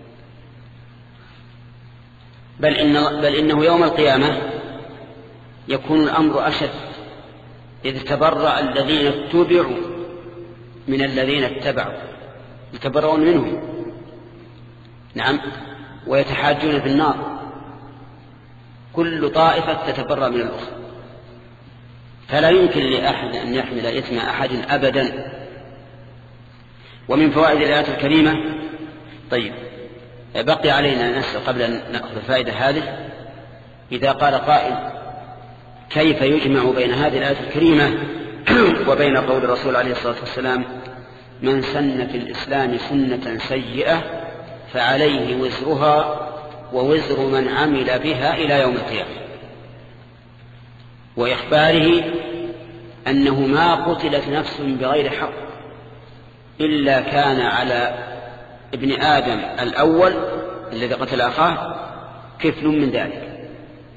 بل, إن بل إنه يوم القيامة يكون الأمر أشد، إذ تبرأ الذين اتبعوا من الذين اتبعوا، يتبرؤون منهم. نعم. ويتحاجون في النار، كل طائفة تتبرأ من الأخرى، فلا يمكن لأحد أن يحمل إثم أحد أبدا. ومن فوائد الآيات الكريمة طيب بقي علينا نسأل قبل أن نأخذ الفائدة هذه، إذا قال قائل كيف يجمع بين هذه الآية الكريمة وبين قول الرسول عليه الصلاة والسلام من سن في الإسلام سنة سيئة فعليه وزرها ووزر من عمل بها إلى يوم القيامة، وإخباره أنه ما قتلت نفس بغير حق إلا كان على ابن آدم الأول الذي قتل أخاه كفل من ذلك.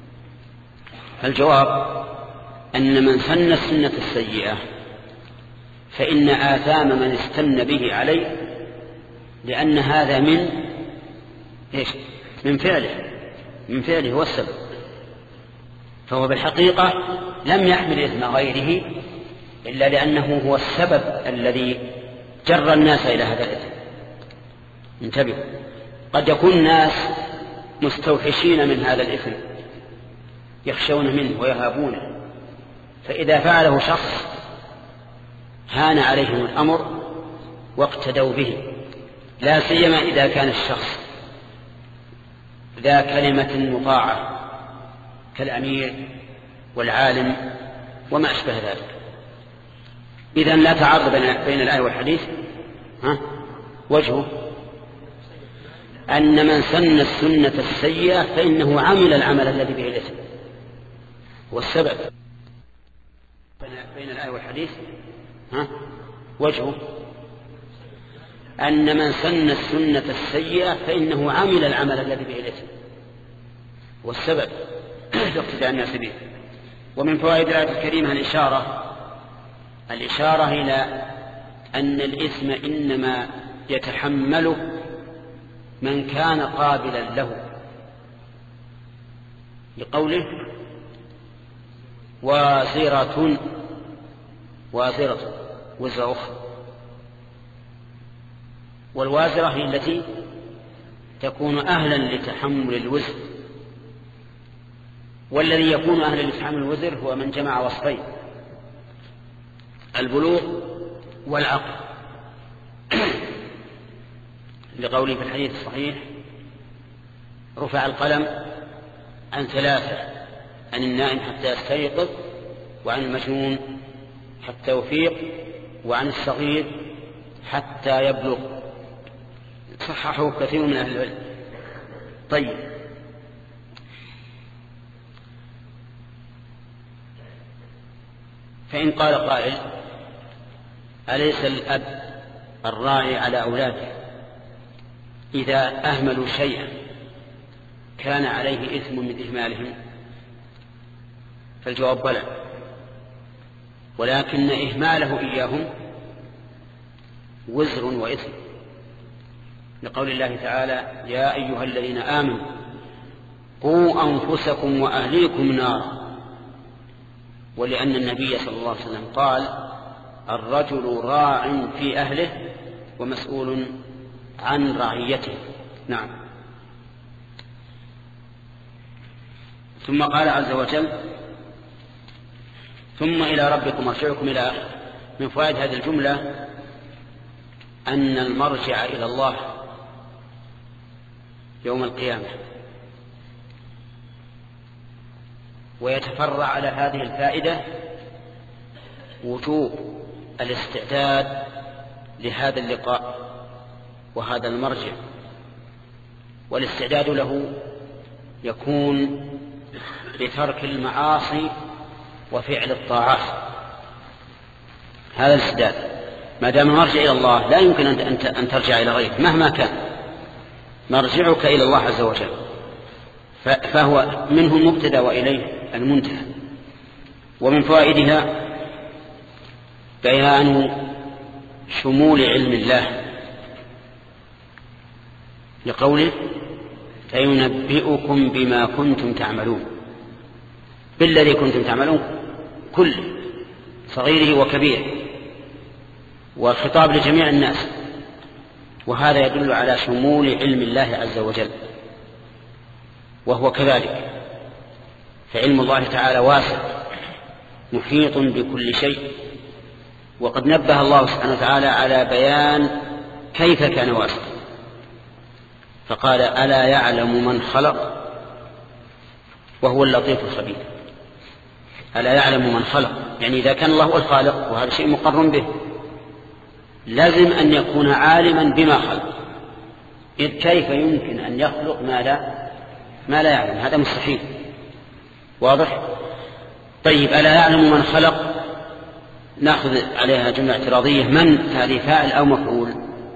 الجواب أن من سن السنة السيئة فإن آثام من استن به عليه، لأن هذا من إيش؟ من فعله من فعله هو السبب، فهو بالحقيقة لم يحمل إثم غيره إلا لأنه هو السبب الذي جر الناس إلى هذا الإثم. انتبه، قد يكون الناس مستوحشين من هذا الإثم يخشون منه ويهابونه، فإذا فعله شخص هان عليهم الأمر واقتدوا به، لا سيما إذا كان الشخص ذا كلمة مطاعة كالأمير والعالم وما أشبه ذلك. إذن لا تعارض بين الآية والحديث. ها؟ وجهه أن من سن السنة السيئة فإنه عمل العمل الذي به الإثم، والسبب بين الآية والحديث. ها؟ وجهه أن من سن السنة السيئة فإنه عمل العمل الذي به الإثم، والسبب اقتداء الناس به. ومن فوائد الآية الكريمة الإشارة الإشارة إلى أن الإثم إنما يتحمله من كان قابلا له، لقوله وازرة وازرة وزر أخرى، والوازرة هي التي تكون أهلا لتحمل الوزر، والذي يكون أهلا لتحمل الوزر هو من جمع وصفين: البلوغ والعقل، لقوله في الحديث الصحيح: رفع القلم عن ثلاثة، عن النائم حتى يستيقظ، وعن المجنون حتى يفيق، وعن الصغير حتى يبلغ. صححه كثير من أهل العلم. طيب، فإن قال قائل: أليس الأب الراعي على أولاده إذا أهملوا شيئا كان عليه إثم من إهمالهم؟ فالجواب بلى، ولكن إهماله إياهم وزر وإثم، لقول الله تعالى: يا أيها الذين آمنوا قوا أنفسكم وأهليكم نارا. ولأن النبي صلى الله عليه وسلم قال: الرجل راع في أهله ومسؤول عن رعيته. نعم. ثم قال عز وجل: ثم إلى ربكم مرجعكم إلى آخره. من فوائد هذه الجملة أن المرجع إلى الله يوم القيامة. ويتفرع على هذه الفائدة وجوب الاستعداد لهذا اللقاء وهذا المرجع، والاستعداد له يكون بترك المعاصي وفعل الطاعات. هذا الاستعداد ما دام المرجع إلى الله لا يمكن أن ترجع إلى غيره مهما كان، مرجعك إلى الله عز وجل، فهو منه المبتدأ وإليه المنتهى. ومن فوائدها بيان شمول علم الله، لقوله: فينبئكم بما كنتم تعملون، بالذي كنتم تعملون كل صغيره وكبيره، والخطاب لجميع الناس، وهذا يدل على شمول علم الله عز وجل. وهو كذلك، فعلم الله تعالى واسع محيط بكل شيء، وقد نبه الله سبحانه وتعالى على بيان كيف كان واسع، فقال: ألا يعلم من خلق وهو اللطيف الخبير. ألا يعلم من خلق، يعني إذا كان الله هو الخالق وهذا شيء مقر به، لازم أن يكون عالما بما خلق، إذ كيف يمكن أن يخلق ما لا ما لا يعلم؟ هذا مستحيل. واضح؟ طيب، ألا يعلم من خلق نأخذ عليها جملة اعتراضية. من هذه فاعل أو مفعول؟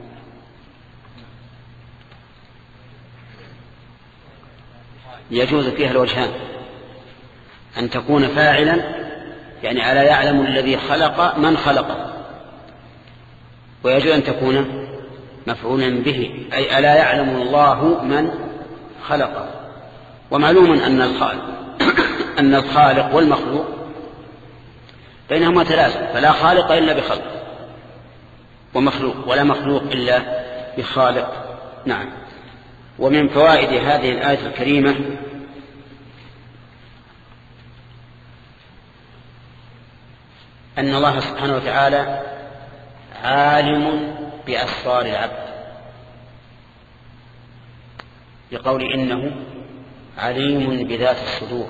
يجوز فيها الوجهان، أن تكون فاعلا يعني ألا يعلم الذي خلق من خلقه، ويجوز أن تكون مفعولا به أي ألا يعلم الله من خلقه. ومعلوم أن الخالق أن الخالق والمخلوق بينهما تلازم، فلا خالق إلا بخلق ومخلوق، ولا مخلوق إلا بخالق. نعم. ومن فوائد هذه الآية الكريمة أن الله سبحانه وتعالى عالم بأسرار العبد، بقول إنه عليم بذات الصدور.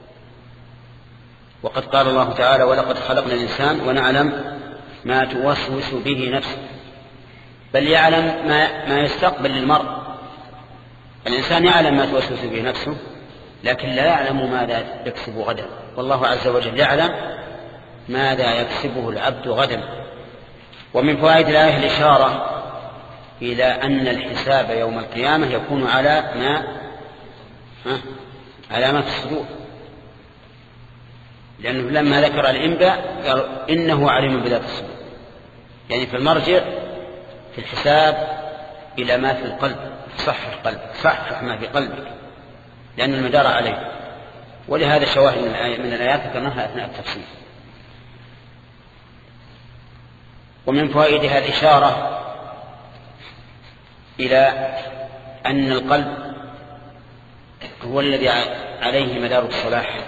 وقد قال الله تعالى ولقد خلقنا الإنسان ونعلم ما توسوس به نفسه، بل يعلم ما, ما يستقبل للمرء. الإنسان يعلم ما توسوس به نفسه لكن لا يعلم ماذا يكسب غدا، والله عز وجل يعلم ماذا يكسبه العبد غدا. ومن فوائد الآية الإشارة إلى أن الحساب يوم القيامة يكون على ما ها على ما في الصدور، لأنه لما ذكر الإنباء قال إنه عليم بذات الصدور، يعني في المرجع في الحساب إلى ما في القلب، صحح قلبك، صحح ما في قلبك، لأن المدار عليه. ولهذا شواهد من الآيات من الآيات ذكرناها أثناء التفسير. ومن فوائدها الإشارة إلى أن القلب هو الذي عليه مدار الصلاح،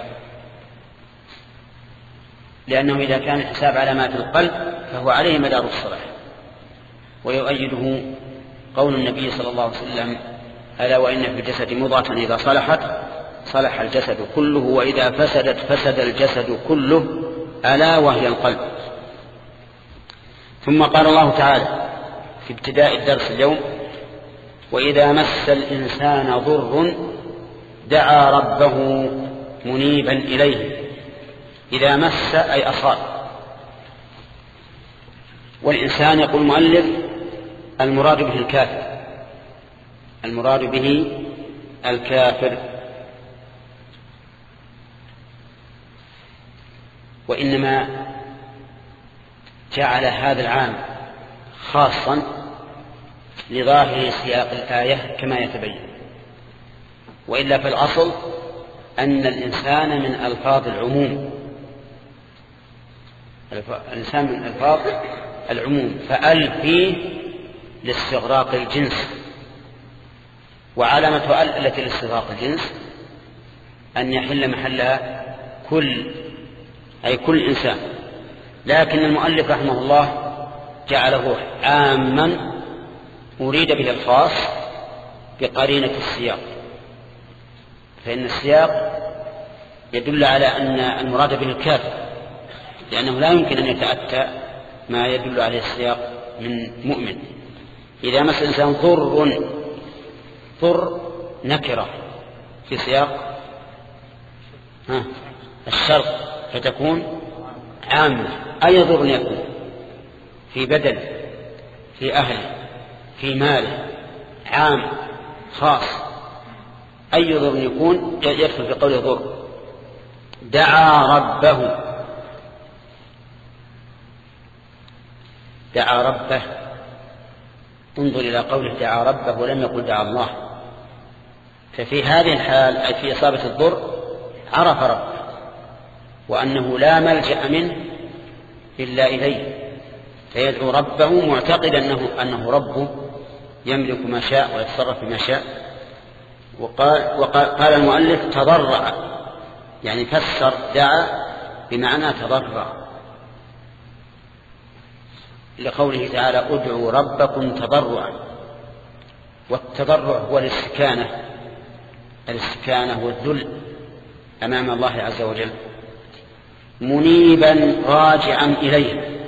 لأنه إذا كان الحساب على ما في القلب فهو عليه مدار الصلاح. ويؤيده قول النبي صلى الله عليه وسلم ألا وإن في الجسد مضغة إذا صلحت صلح الجسد كله وإذا فسدت فسد الجسد كله ألا وهي القلب. ثم قال الله تعالى في ابتداء الدرس اليوم وإذا مس الإنسان ضر دعا ربه منيبا إليه. إذا مس أي أصاب. والإنسان يقول المؤلف المراد به الكافر، المراد به الكافر. وإنما جعل هذا العام خاصا لظاهر سياق الآية كما يتبين، وإلا في الأصل أن الإنسان من ألفاظ العموم، الإنسان من ألفاظ العموم، فأل فيه لاستغراق الجنس. وعلامة أل التي لاستغراق الجنس أن يحل محلها كل، أي كل إنسان. لكن المؤلف رحمه الله جعله عاما أريد به الخاص بقرينة السياق، فإن السياق يدل على أن المراد به الكافر، لأنه لا يمكن أن يتأتى ما يدل عليه السياق من مؤمن. إذا مس الإنسان ضر، ضر نكرة في سياق ها الشرط فتكون عامة. أي ضر يكون؟ في بدن، في أهل، في مال، عام، خاص. أي ضر يكون يدخل في قول ضر. دعا ربه، دعا ربه، انظر إلى قوله دعا ربه ولم يقل دعا الله. ففي هذه الحال أي في إصابة الضر عرف ربه وأنه لا ملجأ منه إلا إليه، فيدعو ربه معتقدا أنه, أنه ربه يملك ما شاء ويتصرف بما شاء. وقال, وقال قال المؤلف تضرع، يعني فسر دعا بمعنى تضرع، لقوله تعالى ادعوا ربكم تضرعا. والتضرع هو الاستكانة، الاستكانة والذل أمام الله عز وجل، منيبا راجعا إليه.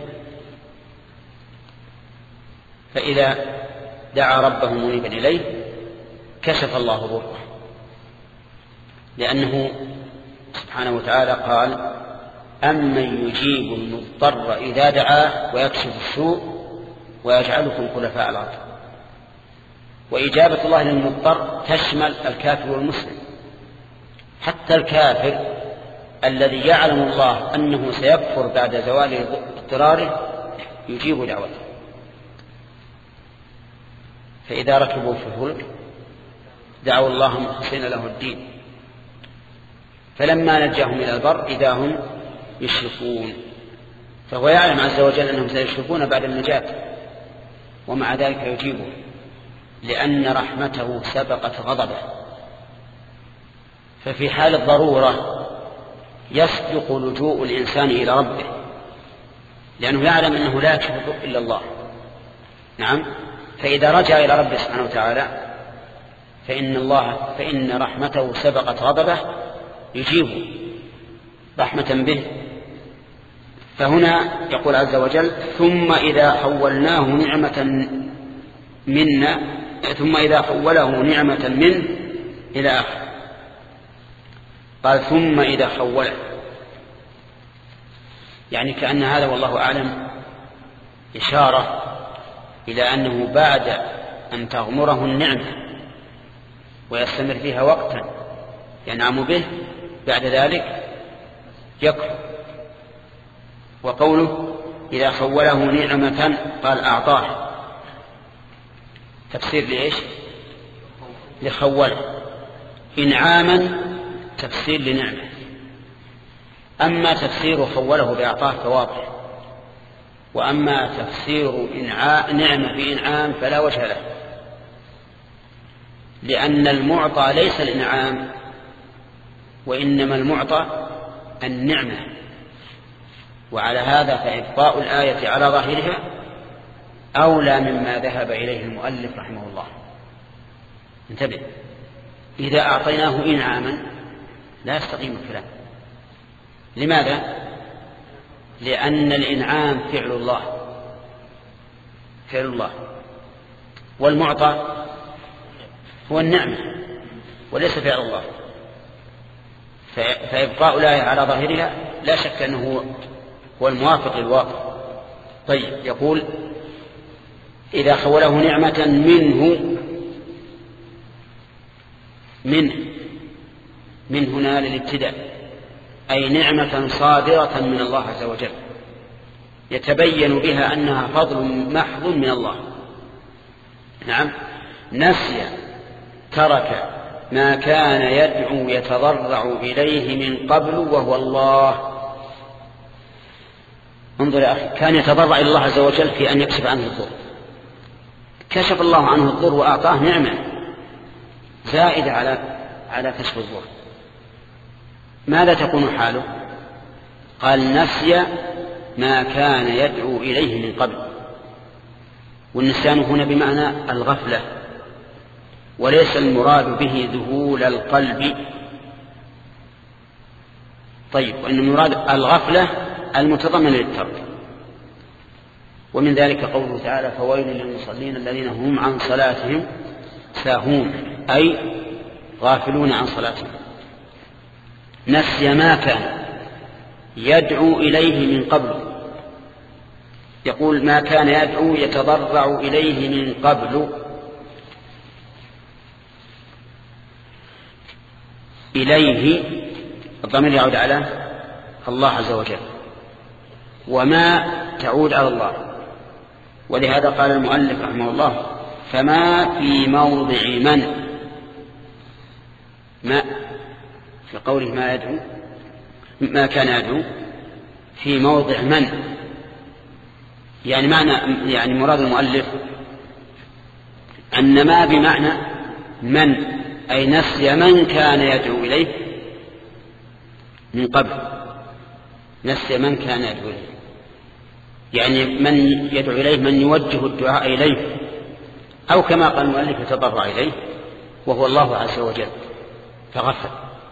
فإذا دعا ربه منيبا إليه كشف الله ضره، لأنه سبحانه وتعالى قال أمن يجيب المضطر إذا دعاه ويكشف السوء ويجعلكم خلفاء الأرض. وإجابة الله للمضطر تشمل الكافر والمسلم، حتى الكافر الذي يعلم الله أنه سيكفر بعد زوال اضطراره يجيب دعوته. فإذا ركبوا في الفلك دعوا الله مخلصين له الدين فلما نجاهم إلى البر إذا هم يشركون. فهو يعلم عز وجل أنهم سيشركون بعد النجاة، ومع ذلك يجيبه لأن رحمته سبقت غضبه. ففي حال الضرورة يصدق لجوء الإنسان إلى ربه، لأنه يعلم أنه لا يكشف إلا الله. نعم. فإذا رجع إلى ربه سبحانه وتعالى فإن الله فإن رحمته سبقت غضبه يجيبه رحمة به. فهنا يقول عز وجل ثم إذا حولناه نعمة منا ثم إذا حوله نعمة منه إلى آخر. قال ثم إذا حوله، يعني كأن هذا والله أعلم إشارة إلى أنه بعد أن تغمره النعمة ويستمر فيها وقتا ينعم به بعد ذلك يكفر. وقوله إذا خوله نعمة قال أعطاه، تفسير لإيش؟ لخوله. إنعاما تفسير لنعمة. أما تفسير خوله بأعطاه فواضح، وأما تفسير نعمة بإنعام فلا وجه له، لأن المعطى ليس الإنعام وإنما المعطى النعمة. وعلى هذا فإبقاء الآية على ظاهرها أولى مما ذهب إليه المؤلف رحمه الله. انتبه، إذا أعطيناه إنعاما لا يستقيم الكلام. لماذا؟ لأن الإنعام فعل الله فعل الله والمعطى هو النعمة وليس فعل الله. فإبقاء الآية على ظاهرها لا شك أنه هو الموافق للواقع. طيب، يقول إذا خوله نعمة منه منه من هنا للابتداء، أي نعمة صادرة من الله عز وجل يتبين بها أنها فضل محض من الله. نعم. نسي ترك ما كان يدعو يتضرع إليه من قبل وهو الله. انظر يا أخي، كان يتضرع إلى الله عز وجل في أن يكشف عنه الضر، كشف الله عنه الضر وأعطاه نعمة زائدة على على كشف الضر. ماذا تكون حاله؟ قال نسي ما كان يدعو إليه من قبل. والنسيان هنا بمعنى الغفلة، وليس المراد به ذهول القلب. طيب، وإن المراد الغفلة المتضمنة للترك. ومن ذلك قوله تعالى فويل للمصلين الذين هم عن صلاتهم ساهون، أي غافلون عن صلاتهم. نسي ما كان يدعو إليه من قبل. يقول ما كان يدعو يتضرع إليه من قبل. إليه الضمير يعود على الله عز وجل، وما تعود على الله. ولهذا قال المؤلف رحمه الله فما في موضع من، ما في قوله ما يدعو ما كان يدعو في موضع من، يعني معنى يعني مراد المؤلف أن ما بمعنى من، أي نسي من كان يدعو إليه من قبل. نسي من كان يدعو إليه، يعني من يدعو إليه من يوجه الدعاء إليه، أو كما قال المؤلف يتضرع إليه وهو الله عز وجل فغفل.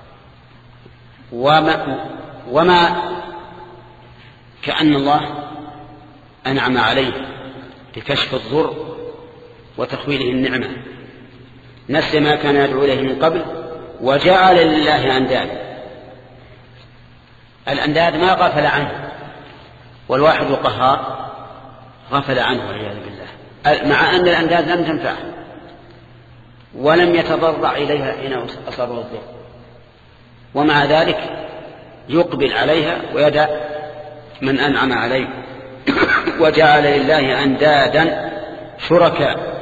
وما, وما كأن الله أنعم عليه بكشف الضر وتخويله النعمة. نسي ما كان يدعو إليه من قبل وجعل لله أندادا، الأنداد ما غفل عنه، والواحد القهار غفل عنه والعياذ بالله، مع أن الأنداد لم تنفعه ولم يتضرع إليها حين أصابه الضر، ومع ذلك يقبل عليها ويدع من أنعم عليه وجعل لله أندادا شركاء.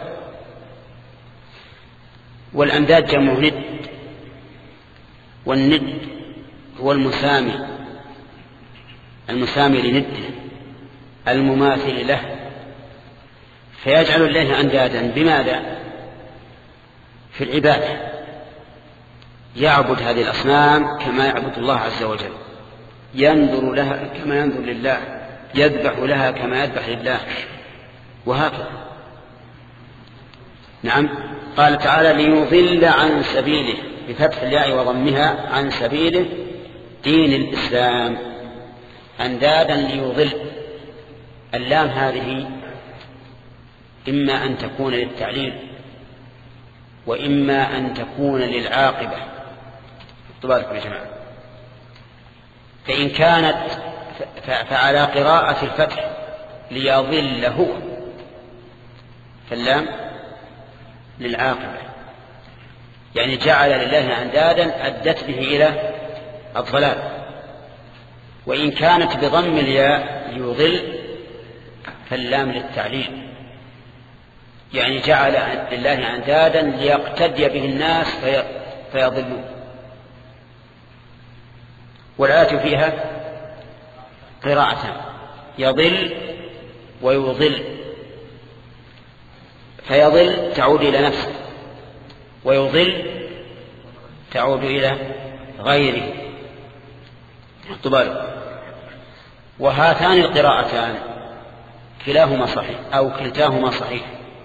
والأنداد جمع ند، والند هو المسامي المسامي لنده المماثل له، فيجعل الله أندادا بماذا؟ في العبادة، يعبد هذه الأصنام كما يعبد الله عز وجل، ينظر لها كما ينظر لله، يذبح لها كما يذبح لله، وهكذا. نعم. قال تعالى ليضل عن سبيله بفتح الياء وضمها، عن سبيله دين الإسلام، أندادا ليضل. اللام هذه إما أن تكون للتعليل وإما أن تكون للعاقبة، طبعاً يا جماعة. فإن كانت فعلى قراءة الفتح ليضل هو، فاللام للعاقبة، يعني جعل لله أندادا أدت به إلى الضلال. وإن كانت بضم الياء ليضل فاللام للتعليل، يعني جعل لله أندادا ليقتدي به الناس في فيضلون. والآية فيها قراءتان، يضل ويضل. فيضل تعود إلى نفسه، ويضل تعود إلى غيره. احتبالوا. وهاتان القراءتان كلاهما صحيح أو كلتاهما صحيح،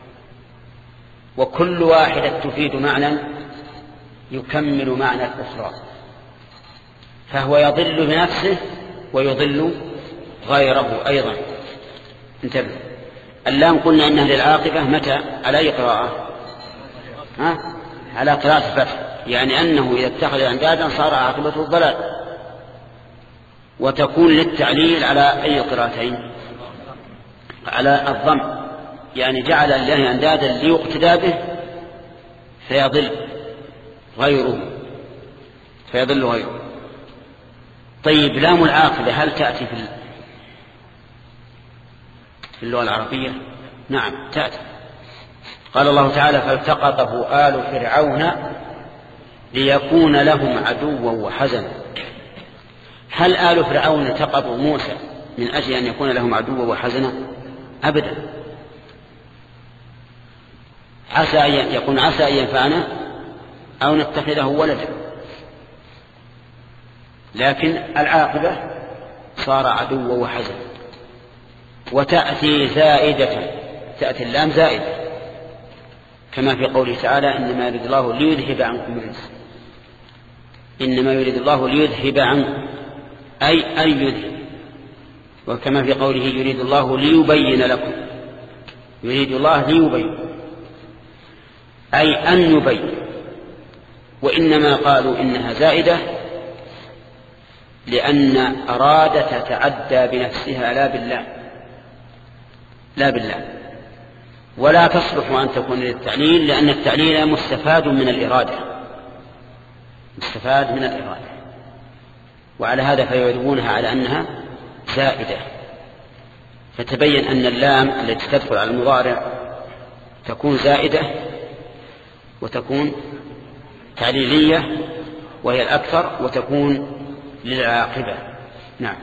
وكل واحدة تفيد معنى يكمل معنى الأخرى، فهو يضل بنفسه ويضل غيره أيضا. انتبه. اللام قلنا إنها للعاقبة متى؟ على أي قراءة؟ ها؟ على قراءة الفتح، يعني أنه إذا اتخذ أندادا صار عاقبته الضلال. وتكون للتعليل على أي قراءتين؟ على الضم، يعني جعل الله أندادا ليقتدى به فيضل غيره فيضل غيره. طيب، لام العاقبة هل تأتي في في اللغة العربية؟ نعم تأتي. قال الله تعالى فالتقطه آل فرعون ليكون لهم عدوا وحزنا. هل آل فرعون التقطوا موسى من أجل أن يكون لهم عدوا وحزنا؟ أبدا. عسى أن يكون عسى أن ينفعنا أو نتخذه ولدا، لكن العاقبة صار عدوا وحزنا. وتأتي زائدة، تأتي اللام زائدة كما في قوله تعالى إنما يريد الله ليذهب عنكم الرجس. إنما يريد الله ليذهب عنكم أي أن يذهب. وكما في قوله يريد الله ليبين لكم، يريد الله ليبين أي أن يبين. وإنما قالوا إنها زائدة لأن أراد تتعدى بنفسها لا بالله لا بالله ولا تصلح أن تكون للتعليل، لأن التعليل مستفاد من الإرادة مستفاد من الإرادة وعلى هذا فيعربونها على أنها زائدة. فتبين أن اللام التي تدخل على المضارع تكون زائدة وتكون تعليلية وهي الأكثر، وتكون للعاقبة. نعم.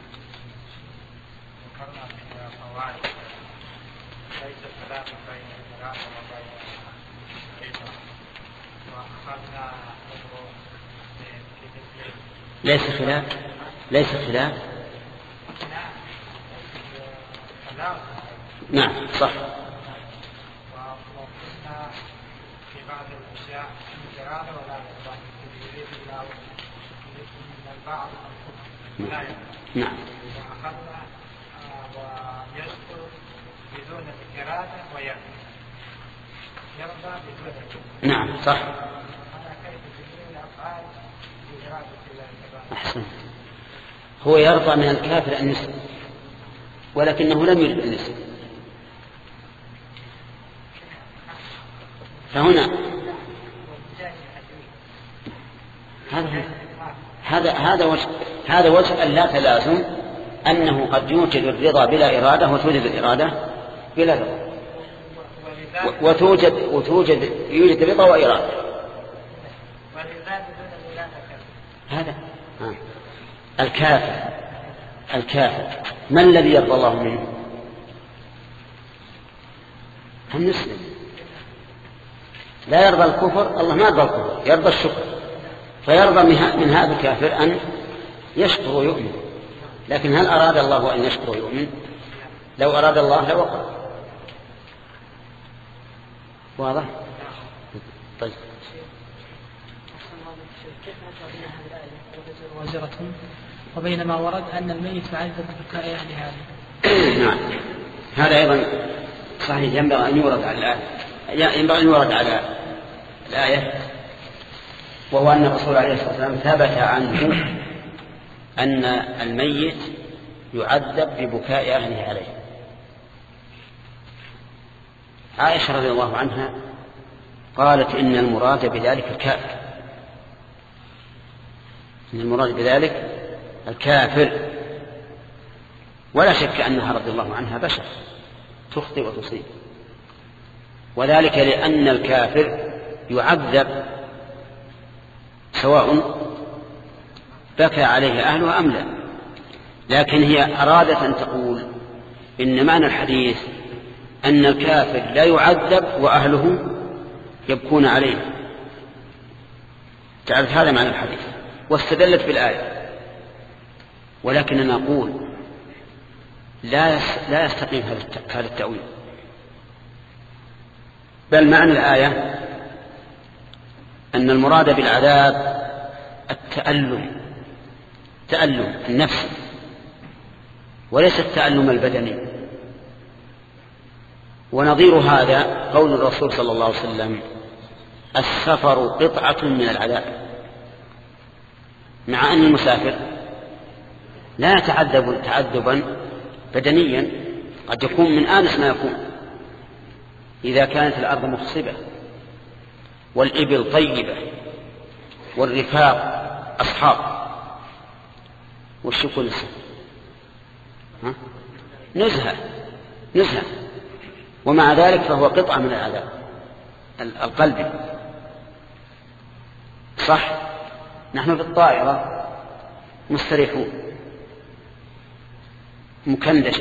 ليس خلاف ليس خلاف نعم صح. في بعض الأشياء إرادة ولا يريد الله من البعض لا نعم. وأخذنا ويذكر بدون الإرادة ويرضى يرضى بدون. نعم صح. هذا كيف تدين الأفعال بإرادة الله. أحسن. هو يرضى من الكافر النصف ولكنه لم يرد النصف. فهنا هذا هذا هذا وجه هذا وجه لا تلازم، أنه قد يوجد الرضا بلا إرادة وتوجد الإرادة بلا رضا، وتوجد وتوجد يوجد رضا وإرادة. هذا ها. الكافر الكافر ما الذي يرضى الله منه؟ المسلم. لا يرضى الكفر، الله ما يرضى الكفر، يرضى الشكر، فيرضى من هذا الكافر أن يشكر ويؤمن. لكن هل أراد الله أن يشكر ويؤمن؟ لو أراد الله لوقع. واضح؟ طيب. وبينما ورد أن الميت يعذب ببكاء أهل هذه. نعم، هذا أيضا صحيح، ينبغي أن يورد على الآية، ينبغي أن يورد على الآية، وهو أن الرسول عليه الصلاة والسلام ثبت عنه أن الميت يعذب ببكاء أهله عليه. عائشة رضي الله عنها قالت إن المراد بذلك الكافر، إن المراد بذلك الكافر، ولا شك أنها رضي الله عنها بشر تخطئ وتصيب، وذلك لأن الكافر يعذب سواء بكى عليه أهله أم لا. لكن هي أرادت أن تقول إن معنى الحديث أن الكافر لا يعذب وأهله يبكون عليه. تعرف هذا معنى الحديث، واستدلت بالآية. ولكننا نقول لا لا يستقيم هذا التأويل، بل معنى الآية أن المراد بالعذاب التألم، تألم النفس، وليس التألم البدني. ونظير هذا قول الرسول صلى الله عليه وسلم: السفر قطعة من العذاب، مع أن المسافر لا يتعذب تعذبا بدنيا، قد يكون من آنس ما يكون إذا كانت الأرض مخصبة والإبل طيبة والرفاق أصحاب. والشكر للسفر نزهة نزهة، ومع ذلك فهو قطعة من العذاب القلبي. صح، نحن في الطائرة مستريحون مكندشة،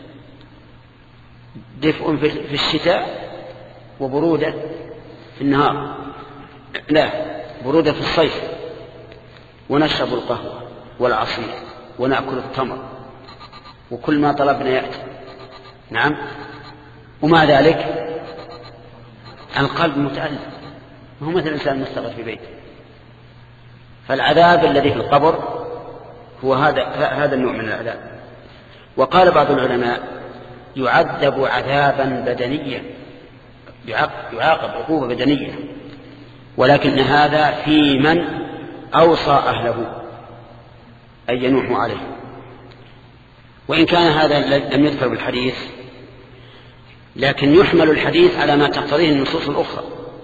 دفء في الشتاء وبرودة في النهار، لا برودة في الصيف، ونشرب القهوة والعصير ونأكل التمر وكل ما طلبنا يأتي. نعم، ومع ذلك القلب متألم، ما هو مثل الإنسان مستقر في بيته. فالعذاب الذي في القبر هو هذا هذا النوع من العذاب. وقال بعض العلماء: يعذب عذابا بدنيا، يعاقب عقوبة بدنية، ولكن هذا في من أوصى أهله أن ينوحوا عليه. وإن كان هذا لم يذكر بالحديث، لكن يحمل الحديث على ما تقتضيه النصوص الأخرى.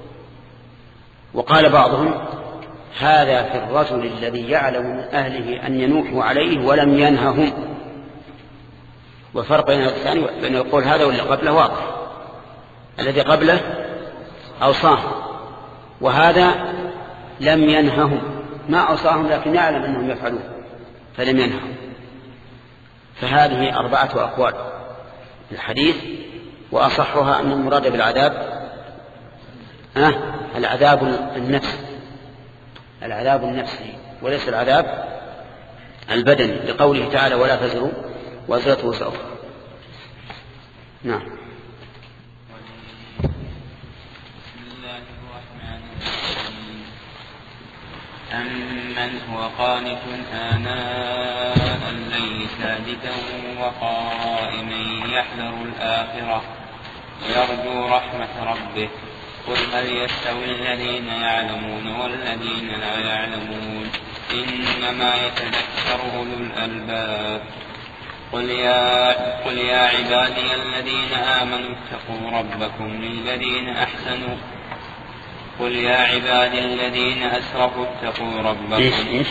وقال بعضهم: هذا في الرجل الذي يعلم من أهله أن ينوحوا عليه ولم ينههم. وفرق بين الثاني بين يقول هذا واللي قبله واضح، الذي قبله أوصاه، وهذا لم ينههم، ما أوصاهم لكن يعلم أنهم يفعلون فلم ينههم. فهذه أربعة أقوال الحديث، وأصحها أن المراد بالعذاب أه العذاب النفسي، العذاب النفسي وليس العذاب البدني، لقوله تعالى: ولا تزر وزرة وزر أخرى. نعم. أمن هو قانت آناء الليل ساجدا وقائما يحذر الآخرة ويرجو رحمة ربه قل هل يستوي الذين يعلمون والذين لا يعلمون إنما يتذكر أولو الألباب. قل يا, قل يا عبادي الذين آمنوا اتقوا ربكم للذين أحسنوا قل يا عبادي الذين أسرفوا اتقوا ربكم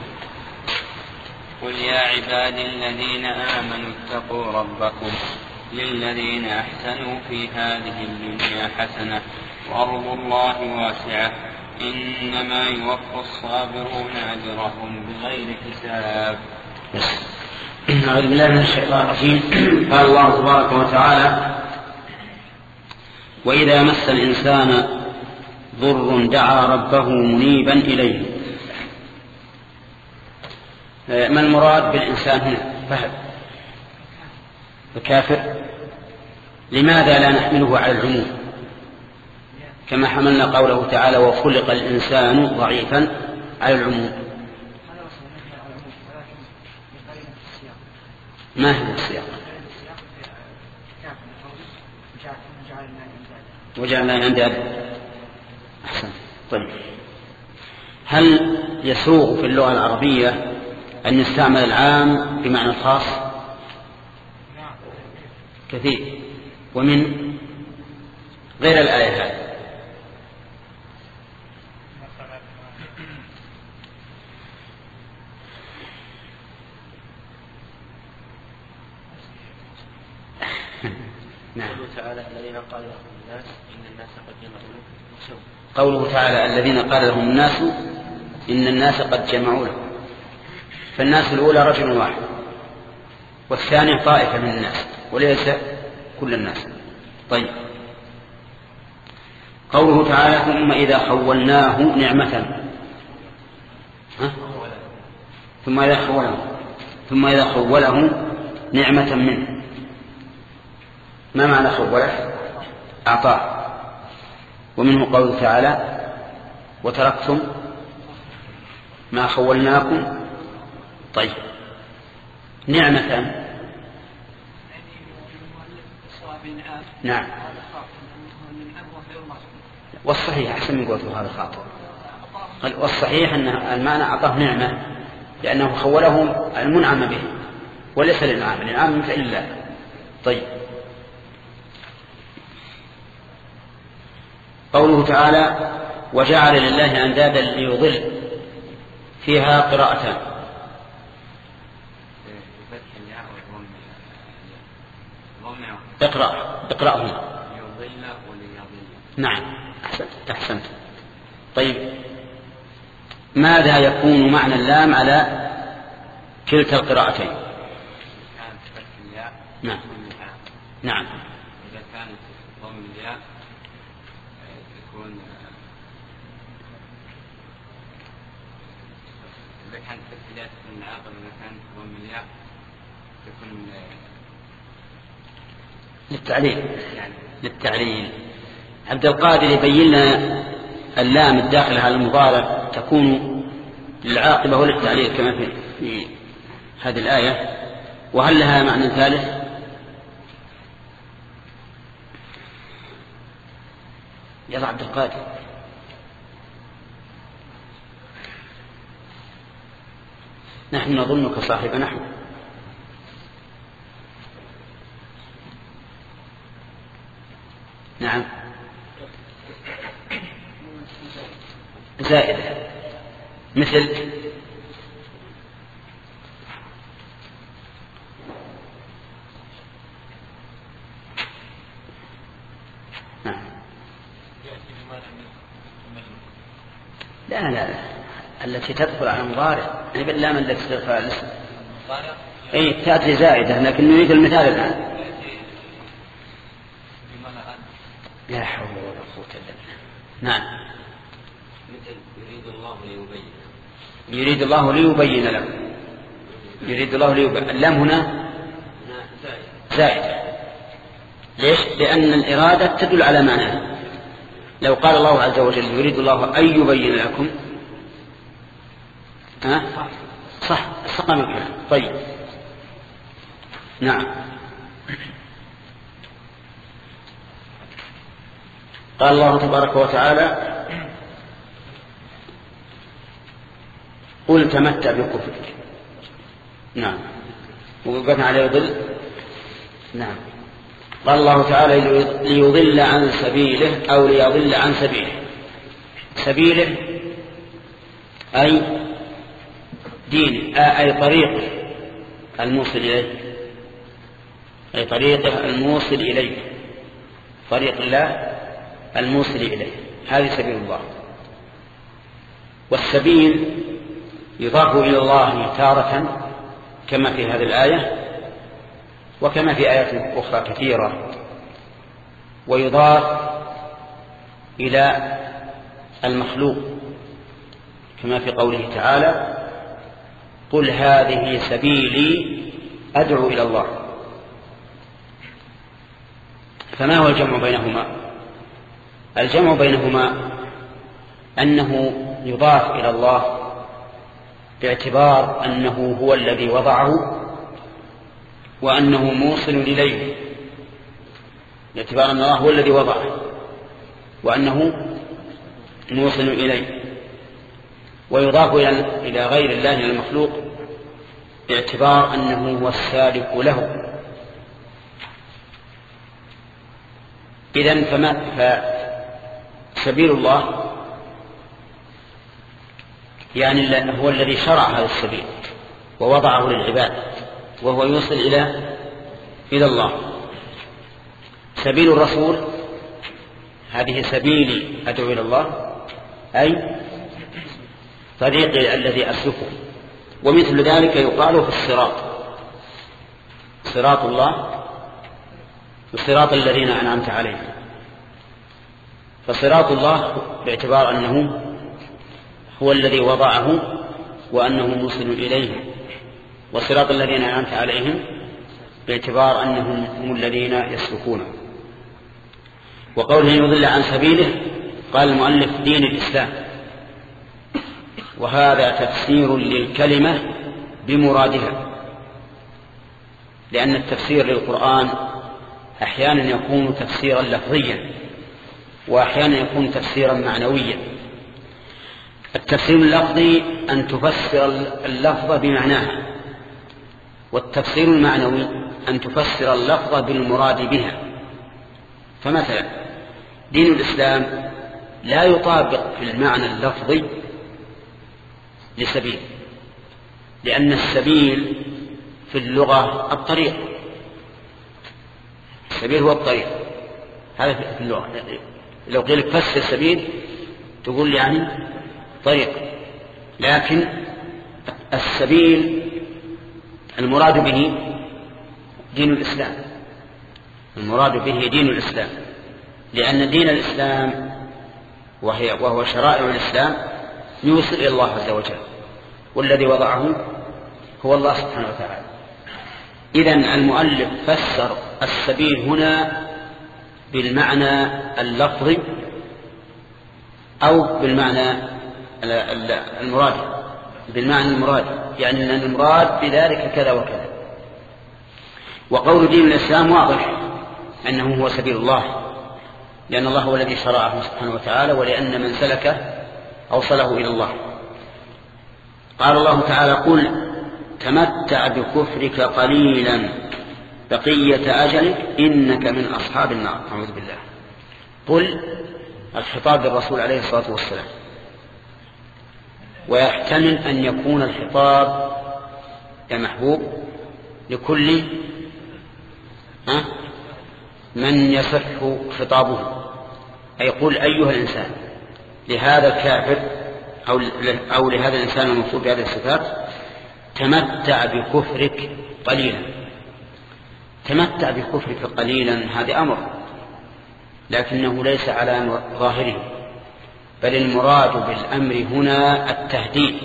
قل يا عبادي الذين آمنوا اتقوا ربكم للذين أحسنوا في هذه الدنيا حسنة وأرض الله واسعة إنما يوفى الصابرون أجرهم بغير حساب. أعوذ بالله من الشيطان الرجيم. قال الله تبارك وتعالى: وإذا مس الإنسان ضر دعا ربه منيبا إليه. ما المراد بالإنسان هنا؟ فهد الكافر. لماذا لا نحمله على العموم كما حملنا قوله تعالى: وخلق الإنسان ضعيفا على العموم؟ ما هو السياق؟ وجعلنا أندادا. أحسن. طيب، هل يسوغ في اللغة العربية أن يستعمل العام بمعنى الخاص؟ كثير، ومن غير الآية هذه. نعم. قوله تعالى الذين قال لهم الناس إن الناس قد جمعوا لكم. قوله تعالى الذين قال لهم الناس إن الناس قد جمعوا لكم، فالناس الأولى رجل واحد، والثاني طائفة من الناس وليس كل الناس. طيب، قوله تعالى ثم إذا خولناه نعمة، ها؟ ثم إذا خوله ثم إذا خوله نعمة منه. ما معنى خوله؟ أعطاه. ومنه قوله تعالى وتركتم ما خولناكم. طيب، نعمة. نعم، والصحيح أحسن من قوله هذا خاطئ. والصحيح أن المعنى أعطاه نعمة لأنه خوله المنعم به وليس للنعم، النعم مثل الله. طيب، قوله تعالى وجعل لله أندادا ليضل، فيها قراءتان. اقرأ اقرأهما. نعم، أحسنت أحسنت. طيب، ماذا يكون معنى اللام على كلتا القراءتين؟ نعم نعم. إذا كانت ضم الياء تكون إذا كانت الابتداء تكون العاقبة، إذا كانت ضم الياء تكون للتعليل. للتعليل. عبد القادر يبين لنا اللام الداخلة على المضارع تكون للعاقبة وللتعليل كما في, في هذه الآية. وهل لها معنى ثالث؟ يا عبد القادر. نحن نظنك صاحب نحو. نعم، زائدة مثل نعم. لا لا لا التي تدخل على المضارع اللام التي تدخل على الاسم اي تأتي زائدة، لكن نريد المثال الآن. لا حول ولا قوة إلا بالله. نعم، مثل يريد الله ليبين. يريد الله ليبين لكم. يريد الله ليبين. اللام هنا زائدة. ليش؟ لأن الإرادة تدل على معناه. لو قال الله عز وجل يريد الله أن يبين لكم، ها؟ صح، استقام الكلام. طيب، نعم. قال الله تبارك وتعالى قل تمتع بكفرك. نعم. وقفنا على يضل. نعم. قال الله تعالى ليضل عن سبيله أو ليضل عن سبيله. سبيله أي دين أي طريقه الموصل إليه، أي طريقه الموصل إليه، طريق الله الموصل إليه، هذه سبيل الله. والسبيل يضاف إلى الله تارة كما في هذه الآية وكما في آيات أخرى كثيرة، ويضاف إلى المخلوق كما في قوله تعالى قل هذه سبيلي أدعو إلى الله. فما هو الجمع بينهما؟ الجمع بينهما أنه يضاف إلى الله باعتبار أنه هو الذي وضعه وأنه موصل إليه، باعتبار أن الله هو الذي وضعه وأنه موصل إليه. ويضاف إلى غير الله المخلوق باعتبار أنه هو السالك له. إذن فما فسبيل الله يعني هو الذي شرع هذا السبيل ووضعه للعباد وهو يوصل إلى إلى الله. سبيل الرسول هذه سبيلي أدعو إلى الله أي طريقي الذي أسلكه. ومثل ذلك يقال في الصراط، صراط الله وصراط الذين أنعمت عليهم. فصراط الله باعتبار أنه هو الذي وضعه وأنه موصل إليه، وصراط الذين أنعمت عليهم باعتبار أنهم هم الذين يسلكونه. وقوله يضل عن سبيله قال المؤلف دين الإسلام، وهذا تفسير للكلمة بمرادها، لأن التفسير للقرآن أحيانا يكون تفسيرا لفظيا وأحيانا يكون تفسيرا معنويا. التفسير اللفظي أن تفسر اللفظ بمعناها، والتفسير المعنوي أن تفسر اللفظ بالمراد بها. فمثلا دين الإسلام لا يطابق في المعنى اللفظي لسبيل، لأن السبيل في اللغة الطريق، السبيل هو الطريق، هذا في اللغة. لو قيل لك فسر السبيل تقول يعني طريق، لكن السبيل المراد به دين الإسلام، المراد به دين الإسلام، لأن دين الإسلام وهي وهو شرائع الإسلام يوصل إلى الله عز وجل، والذي وضعه هو الله سبحانه وتعالى. إذن المؤلف فسر السبيل هنا بالمعنى اللفظي أو بالمعنى المراد، بالمعنى المراد، يعني أن المراد بذلك كذا وكذا. وقول دين الإسلام واضح أنه هو سبيل الله، لأن الله هو الذي شرعه سبحانه وتعالى، ولأن من سلكه أوصله إلى الله. قال الله تعالى قل تمتع بكفرك قليلا بقية أجلك إنك من أصحاب النار. أعوذ بالله. قل الخطاب للرسول عليه الصلاة والسلام، ويحتمل أن يكون الخطاب يا محبوب لكل من يصح خطابه، أي يقول أيها الإنسان لهذا الكافر أو, أو لهذا الإنسان الموصوف بهذه الصفات تمتع بكفرك قليلا. تمتع بكفرك قليلا هذا أمر، لكنه ليس على ظاهره، بل المراد بالأمر هنا التهديد،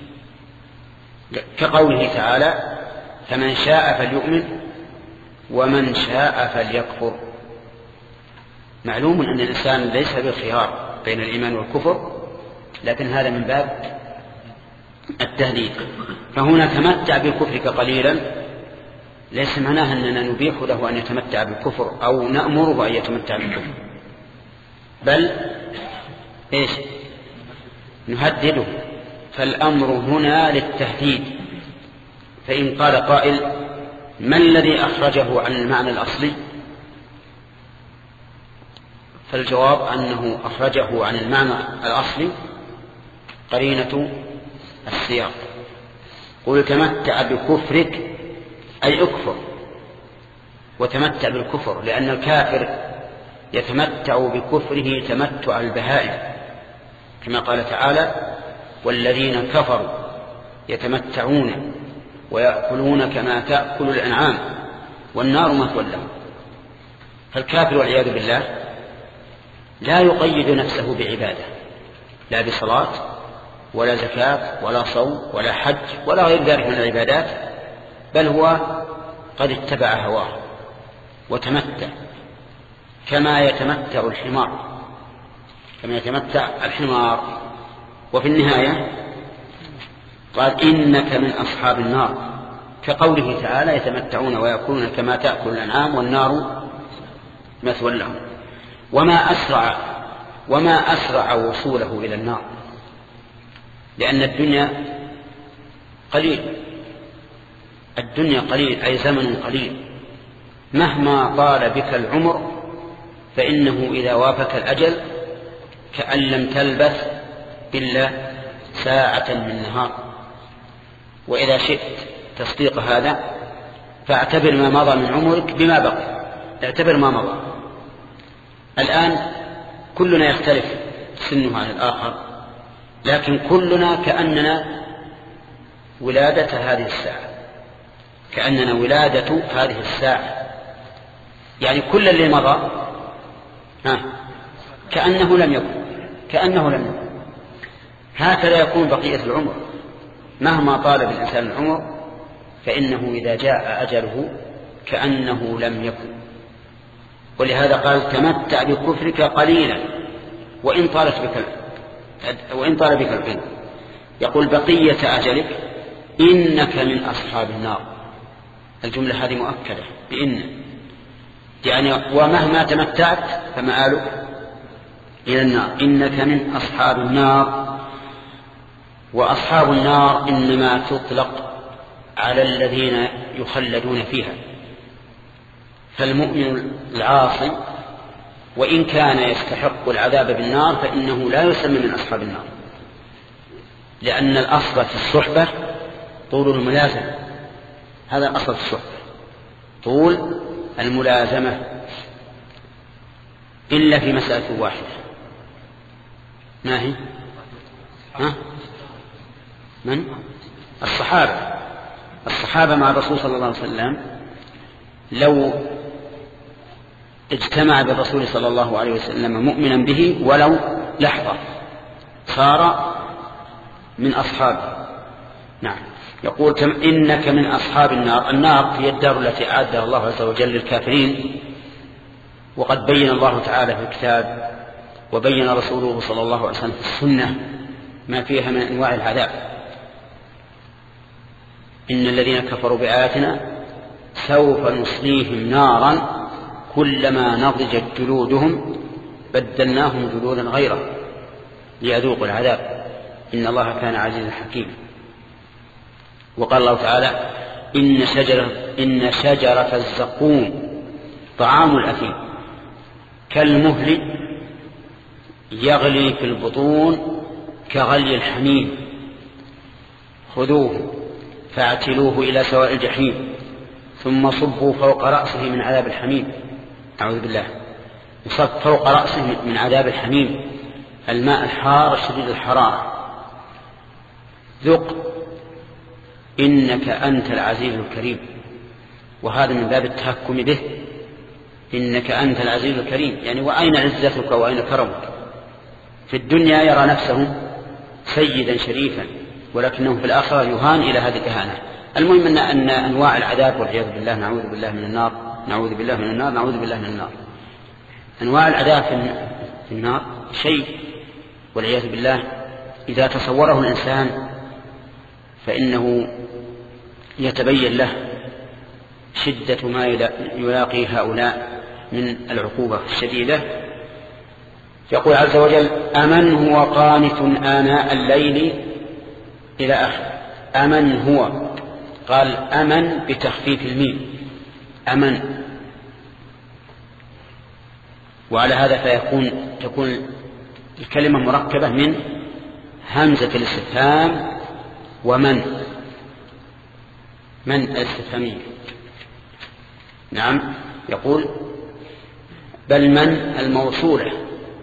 كقوله تعالى فمن شاء فليؤمن ومن شاء فليكفر. معلوم أن الإنسان ليس بالخيار بين الإيمان والكفر، لكن هذا من باب التهديد. فهنا تمتع بكفرك قليلا ليس معناه أننا نبيح له أن يتمتع بالكفر أو نأمره أن يتمتع بالكفر، بل إيش نهدده فالأمر هنا للتهديد. فإن قال قائل ما الذي أخرجه عن المعنى الأصلي؟ فالجواب أنه أخرجه عن المعنى الأصلي قرينة السياق. قل تمتع بكفرك أي أكفر، وتمتع بالكفر، لأن الكافر يتمتع بكفره تمتع البهائم، كما قال تعالى والذين كفروا يتمتعون ويأكلون كما تأكل الأنعام والنار مثوى لهم. فالكافر والعياذ بالله لا يقيد نفسه بعبادة، لا بصلاة ولا زكاة ولا صوم ولا حج ولا غير ذلك من العبادات، بل هو قد اتبع هواه وتمتع كما يتمتع الحمار كما يتمتع الحمار وفي النهاية قال إنك من أصحاب النار، كقوله تعالى يتمتعون ويأكلون كما تأكل الأنعام والنار مثوى لهم. وما أسرع وما أسرع وصوله إلى النار، لأن الدنيا قليل الدنيا قليل أي زمن قليل، مهما طال بك العمر فإنه إذا وافك الأجل كأن لم تلبث إلا ساعة من نهار. وإذا شئت تصديق هذا فاعتبر ما مضى من عمرك بما بقي، اعتبر ما مضى. الآن كلنا يختلف سنه عن الآخر، لكن كلنا كأننا ولادة هذه الساعة كأننا ولادة هذه الساعة يعني كل اللي مضى ها كأنه لم يكن كأنه لم يكن هكذا يكون بقية العمر، مهما طال بالإنسان العمر فإنه إذا جاء أجله كأنه لم يكن. ولهذا قال تمتع بكفرك قليلا وإن طالت بك وإن طال بك العمر. يقول بقية أجلك إنك من أصحاب النار. الجملة هذه مؤكدة بإن، يعني ومهما تمتعت فمآلك إلى النار، إنك من أصحاب النار. وأصحاب النار إنما تطلق على الذين يخلدون فيها، فالمؤمن العاصي وإن كان يستحق العذاب بالنار فإنه لا يسمى من أصحاب النار، لأن الأصل في الصحبة طول الملازمة، هذا الأصل في الصحبة طول الملازمة، إلا في مسألة واحدة. ما هي؟ ها؟ من؟ الصحابة الصحابة مع الرسول صلى الله عليه وسلم لو اجتمع بالرسول صلى الله عليه وسلم مؤمنا به ولو لحظة صار من أصحابه. نعم. يقول إنك من أصحاب النار. النار هي الدار التي أعدها الله عز وجل للكافرين، وقد بين الله تعالى في الكتاب وبين رسوله صلى الله عليه وسلم في السنة ما فيها من أنواع العذاب. إن الذين كفروا بآياتنا سوف نصليهم نارا كلما نضجت جلودهم بدلناهم جلودا غيره ليذوقوا العذاب إن الله كان عزيزا حكيما. وقال الله تعالى إن شجرة, إن شجرة الزقوم طعام الأثيم كالمهل يغلي في البطون كغلي الحميم خذوه فاعتلوه إلى سواء الجحيم ثم صبوا فوق رأسه من عذاب الحميم. أعوذ بالله. يصب فوق رأسه من عذاب الحميم الماء الحار شديد الحرارة. ذق إنك أنت العزيز الكريم. وهذا من باب التهكم به، إنك أنت العزيز الكريم، يعني وأين عزتك وأين كرمك؟ في الدنيا يرى نفسه سيدا شريفا، ولكنه في الآخرة يهان إلى هذه الإهانة. المهم أن, أن أنواع العذاب والعياذ بالله نعوذ بالله من النار نعوذ بالله من النار نعوذ بالله من النار أنواع العذاب في النار شيء والعياذ بالله إذا تصوره الإنسان فإنه يتبين له شدة ما يلاقي هؤلاء من العقوبة الشديدة. يقول عز وجل أمن هو قانت آناء الليل إلى آخر. أمن هو، قال أمن بتخفيف الميم، أمن. وعلى هذا فيكون تكون الكلمة مركبة من همزة الاستفهام ومن، من الاستفهامية. نعم، يقول بل من الموصولة،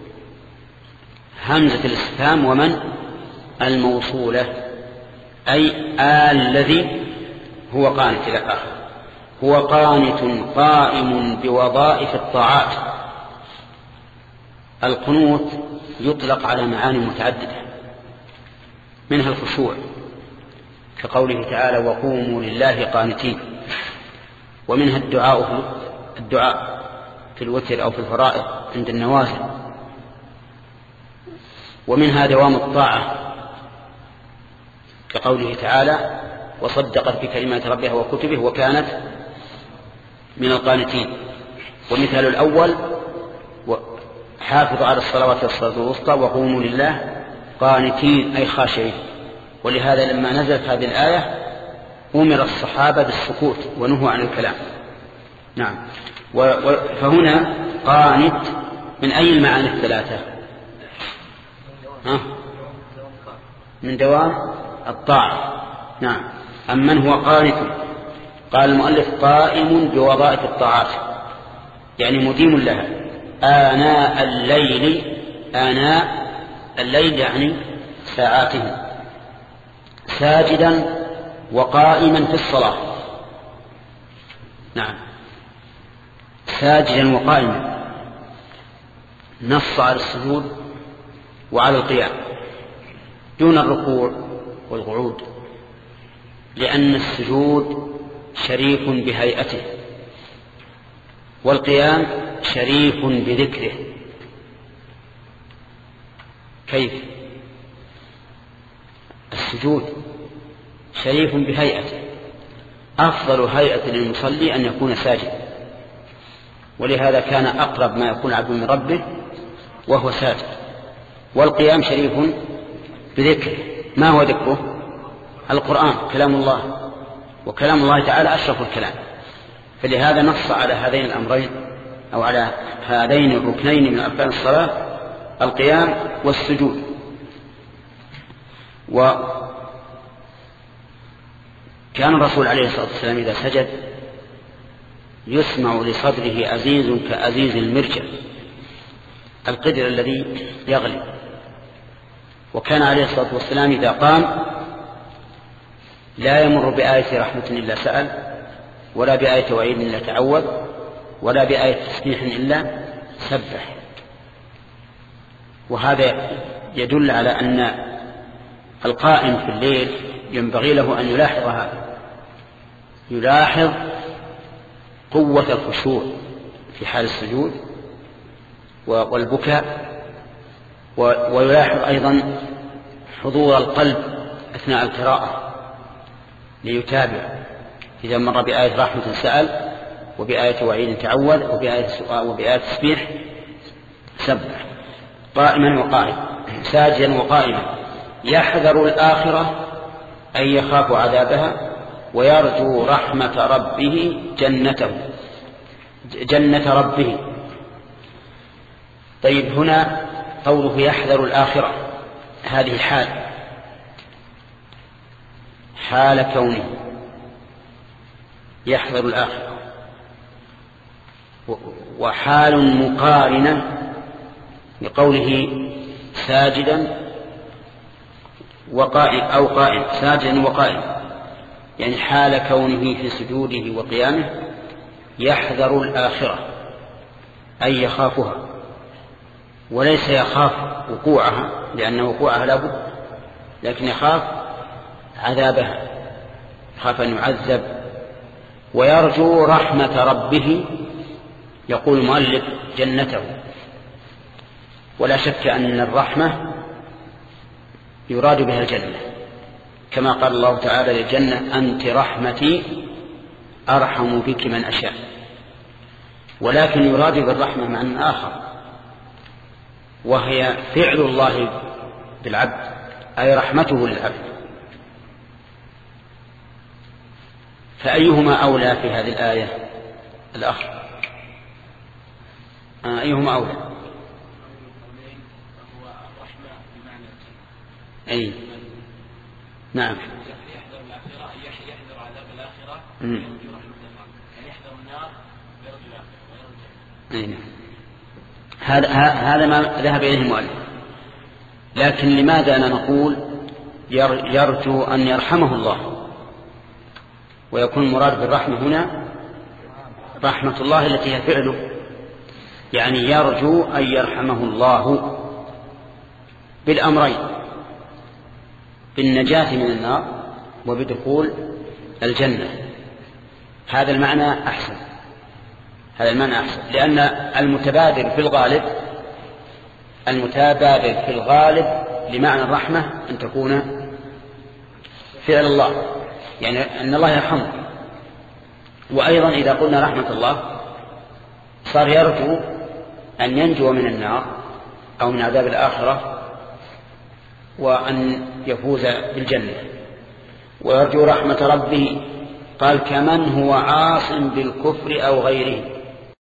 همزة الاستفهام ومن الموصولة، أي الذي هو قانت إلى آخر. هو قانت قائم بوظائف الطاعات. القنوت يطلق على معاني متعددة، منها الخشوع كقوله تعالى وقوموا لله قانتين، ومنها الدعاء الدعاء في الوتر أو في الفرائض عند النوازل، ومنها دوام الطاعة كقوله تعالى وصدقت بكلمات ربها وكتبه وكانت من القانتين. ومثال الأول حافظوا على الصلوات والصلاة الوسطى وقوموا لله قانتين أي خاشعين. ولهذا لما نزلت هذه الآية أمر الصحابة بالسكوت ونهوا عن الكلام. نعم. فهنا قانت من أي المعاني الثلاثة؟ ها؟ من دوام الطاعة. نعم. أمن هو قانت، قال المؤلف قائم بوظائف الطاعات، يعني مديم لها آناء الليل، آناء الليل يعني ساعاته، ساجدا وقائما في الصلاة. نعم، ساجدا وقائما، نص على السجود وعلى القيام دون الركوع والقعود، لأن السجود شريف بهيئته والقيام شريف بذكره. كيف؟ السجود شريف بهيئته، أفضل هيئة للمصلي أن يكون ساجد، ولهذا كان أقرب ما يكون عبد من ربه وهو ساجد. والقيام شريف بذكره. ما هو ذكره؟ القرآن كلام الله، وكلام الله تعالى أشرف الكلام، فلهذا نص على هذين الأمرين أو على هذين الركنين من أركان الصلاة، القيام والسجود. وكان الرسول عليه الصلاة والسلام إذا سجد يسمع لصدره أزيز كأزيز المرجل، القدر الذي يغلي. وكان عليه الصلاة والسلام إذا قام لا يمر بآية رحمة إلا سأل، ولا بآية وعيد إلا تعوذ، ولا بآية تسبيح إلا سبح. وهذا يدل على أن القائم في الليل ينبغي له أن يلاحظ هذا، يلاحظ قوة الخشوع في حال السجود والبكاء، ويلاحظ أيضا حضور القلب أثناء القراءة ليتابع. إذا مر بآية رحمة سأل، وبآية وعيد تعوذ، وبآية سؤال، وبآية تسبيح سبح. قائما وقائما، ساجدا وقائما، يحذر الآخرة أي يخاف عذابها، ويرجو رحمة ربه جنته، جنة ربه. طيب، هنا قوله يحذر الآخرة، هذه حال حال كونه يحذر الآخرة، وحال مقارنة لقوله ساجدا وقائم أو قائم، ساجدا وقائم، يعني حال كونه في سجوده وقيامه يحذر الآخرة أي يخافها، وليس يخاف وقوعها لأن وقوعها لا بد، لكن يخاف عذابها، يخاف أن يعذب. ويرجو رحمة ربه، يقول المؤلف جنته. ولا شك أن الرحمة يراد بها الجنة، كما قال الله تعالى للجنة أنت رحمتي أرحم بك من أشاء. ولكن يراد بالرحمة معنى آخر، وهي فعل الله بالعبد، أي رحمته للعبد. فأيهما أولى في هذه الآية؟ الأخ آه أيهما أولى؟ أي نعم. يحذر الآخرة يحذر عذاب الآخرة مم. ويرجو رحمة الله، يعني يحذر النار ويرجو الآخرة ويرجو. أي نعم. هذا هذا ما ذهب إليه المؤلف. لكن لماذا أنا نقول يرجو أن يرحمه الله، ويكون المراد بالرحمة هنا رحمة الله التي هي فعله، يعني يرجو أن يرحمه الله بالأمرين، بالنجاة من النار وبدخول الجنة. هذا المعنى أحسن، هذا المعنى أحسن، لأن المتبادر في الغالب المتبادر في الغالب لمعنى الرحمة أن تكون فعل الله، يعني أن الله يرحمه. وأيضا إذا قلنا رحمة الله صار يرجو أن ينجو من النار أو من عذاب الآخرة وأن يفوز بالجنة، ويرجو رحمة ربه. قال كمن هو عاص بالكفر أو غيره،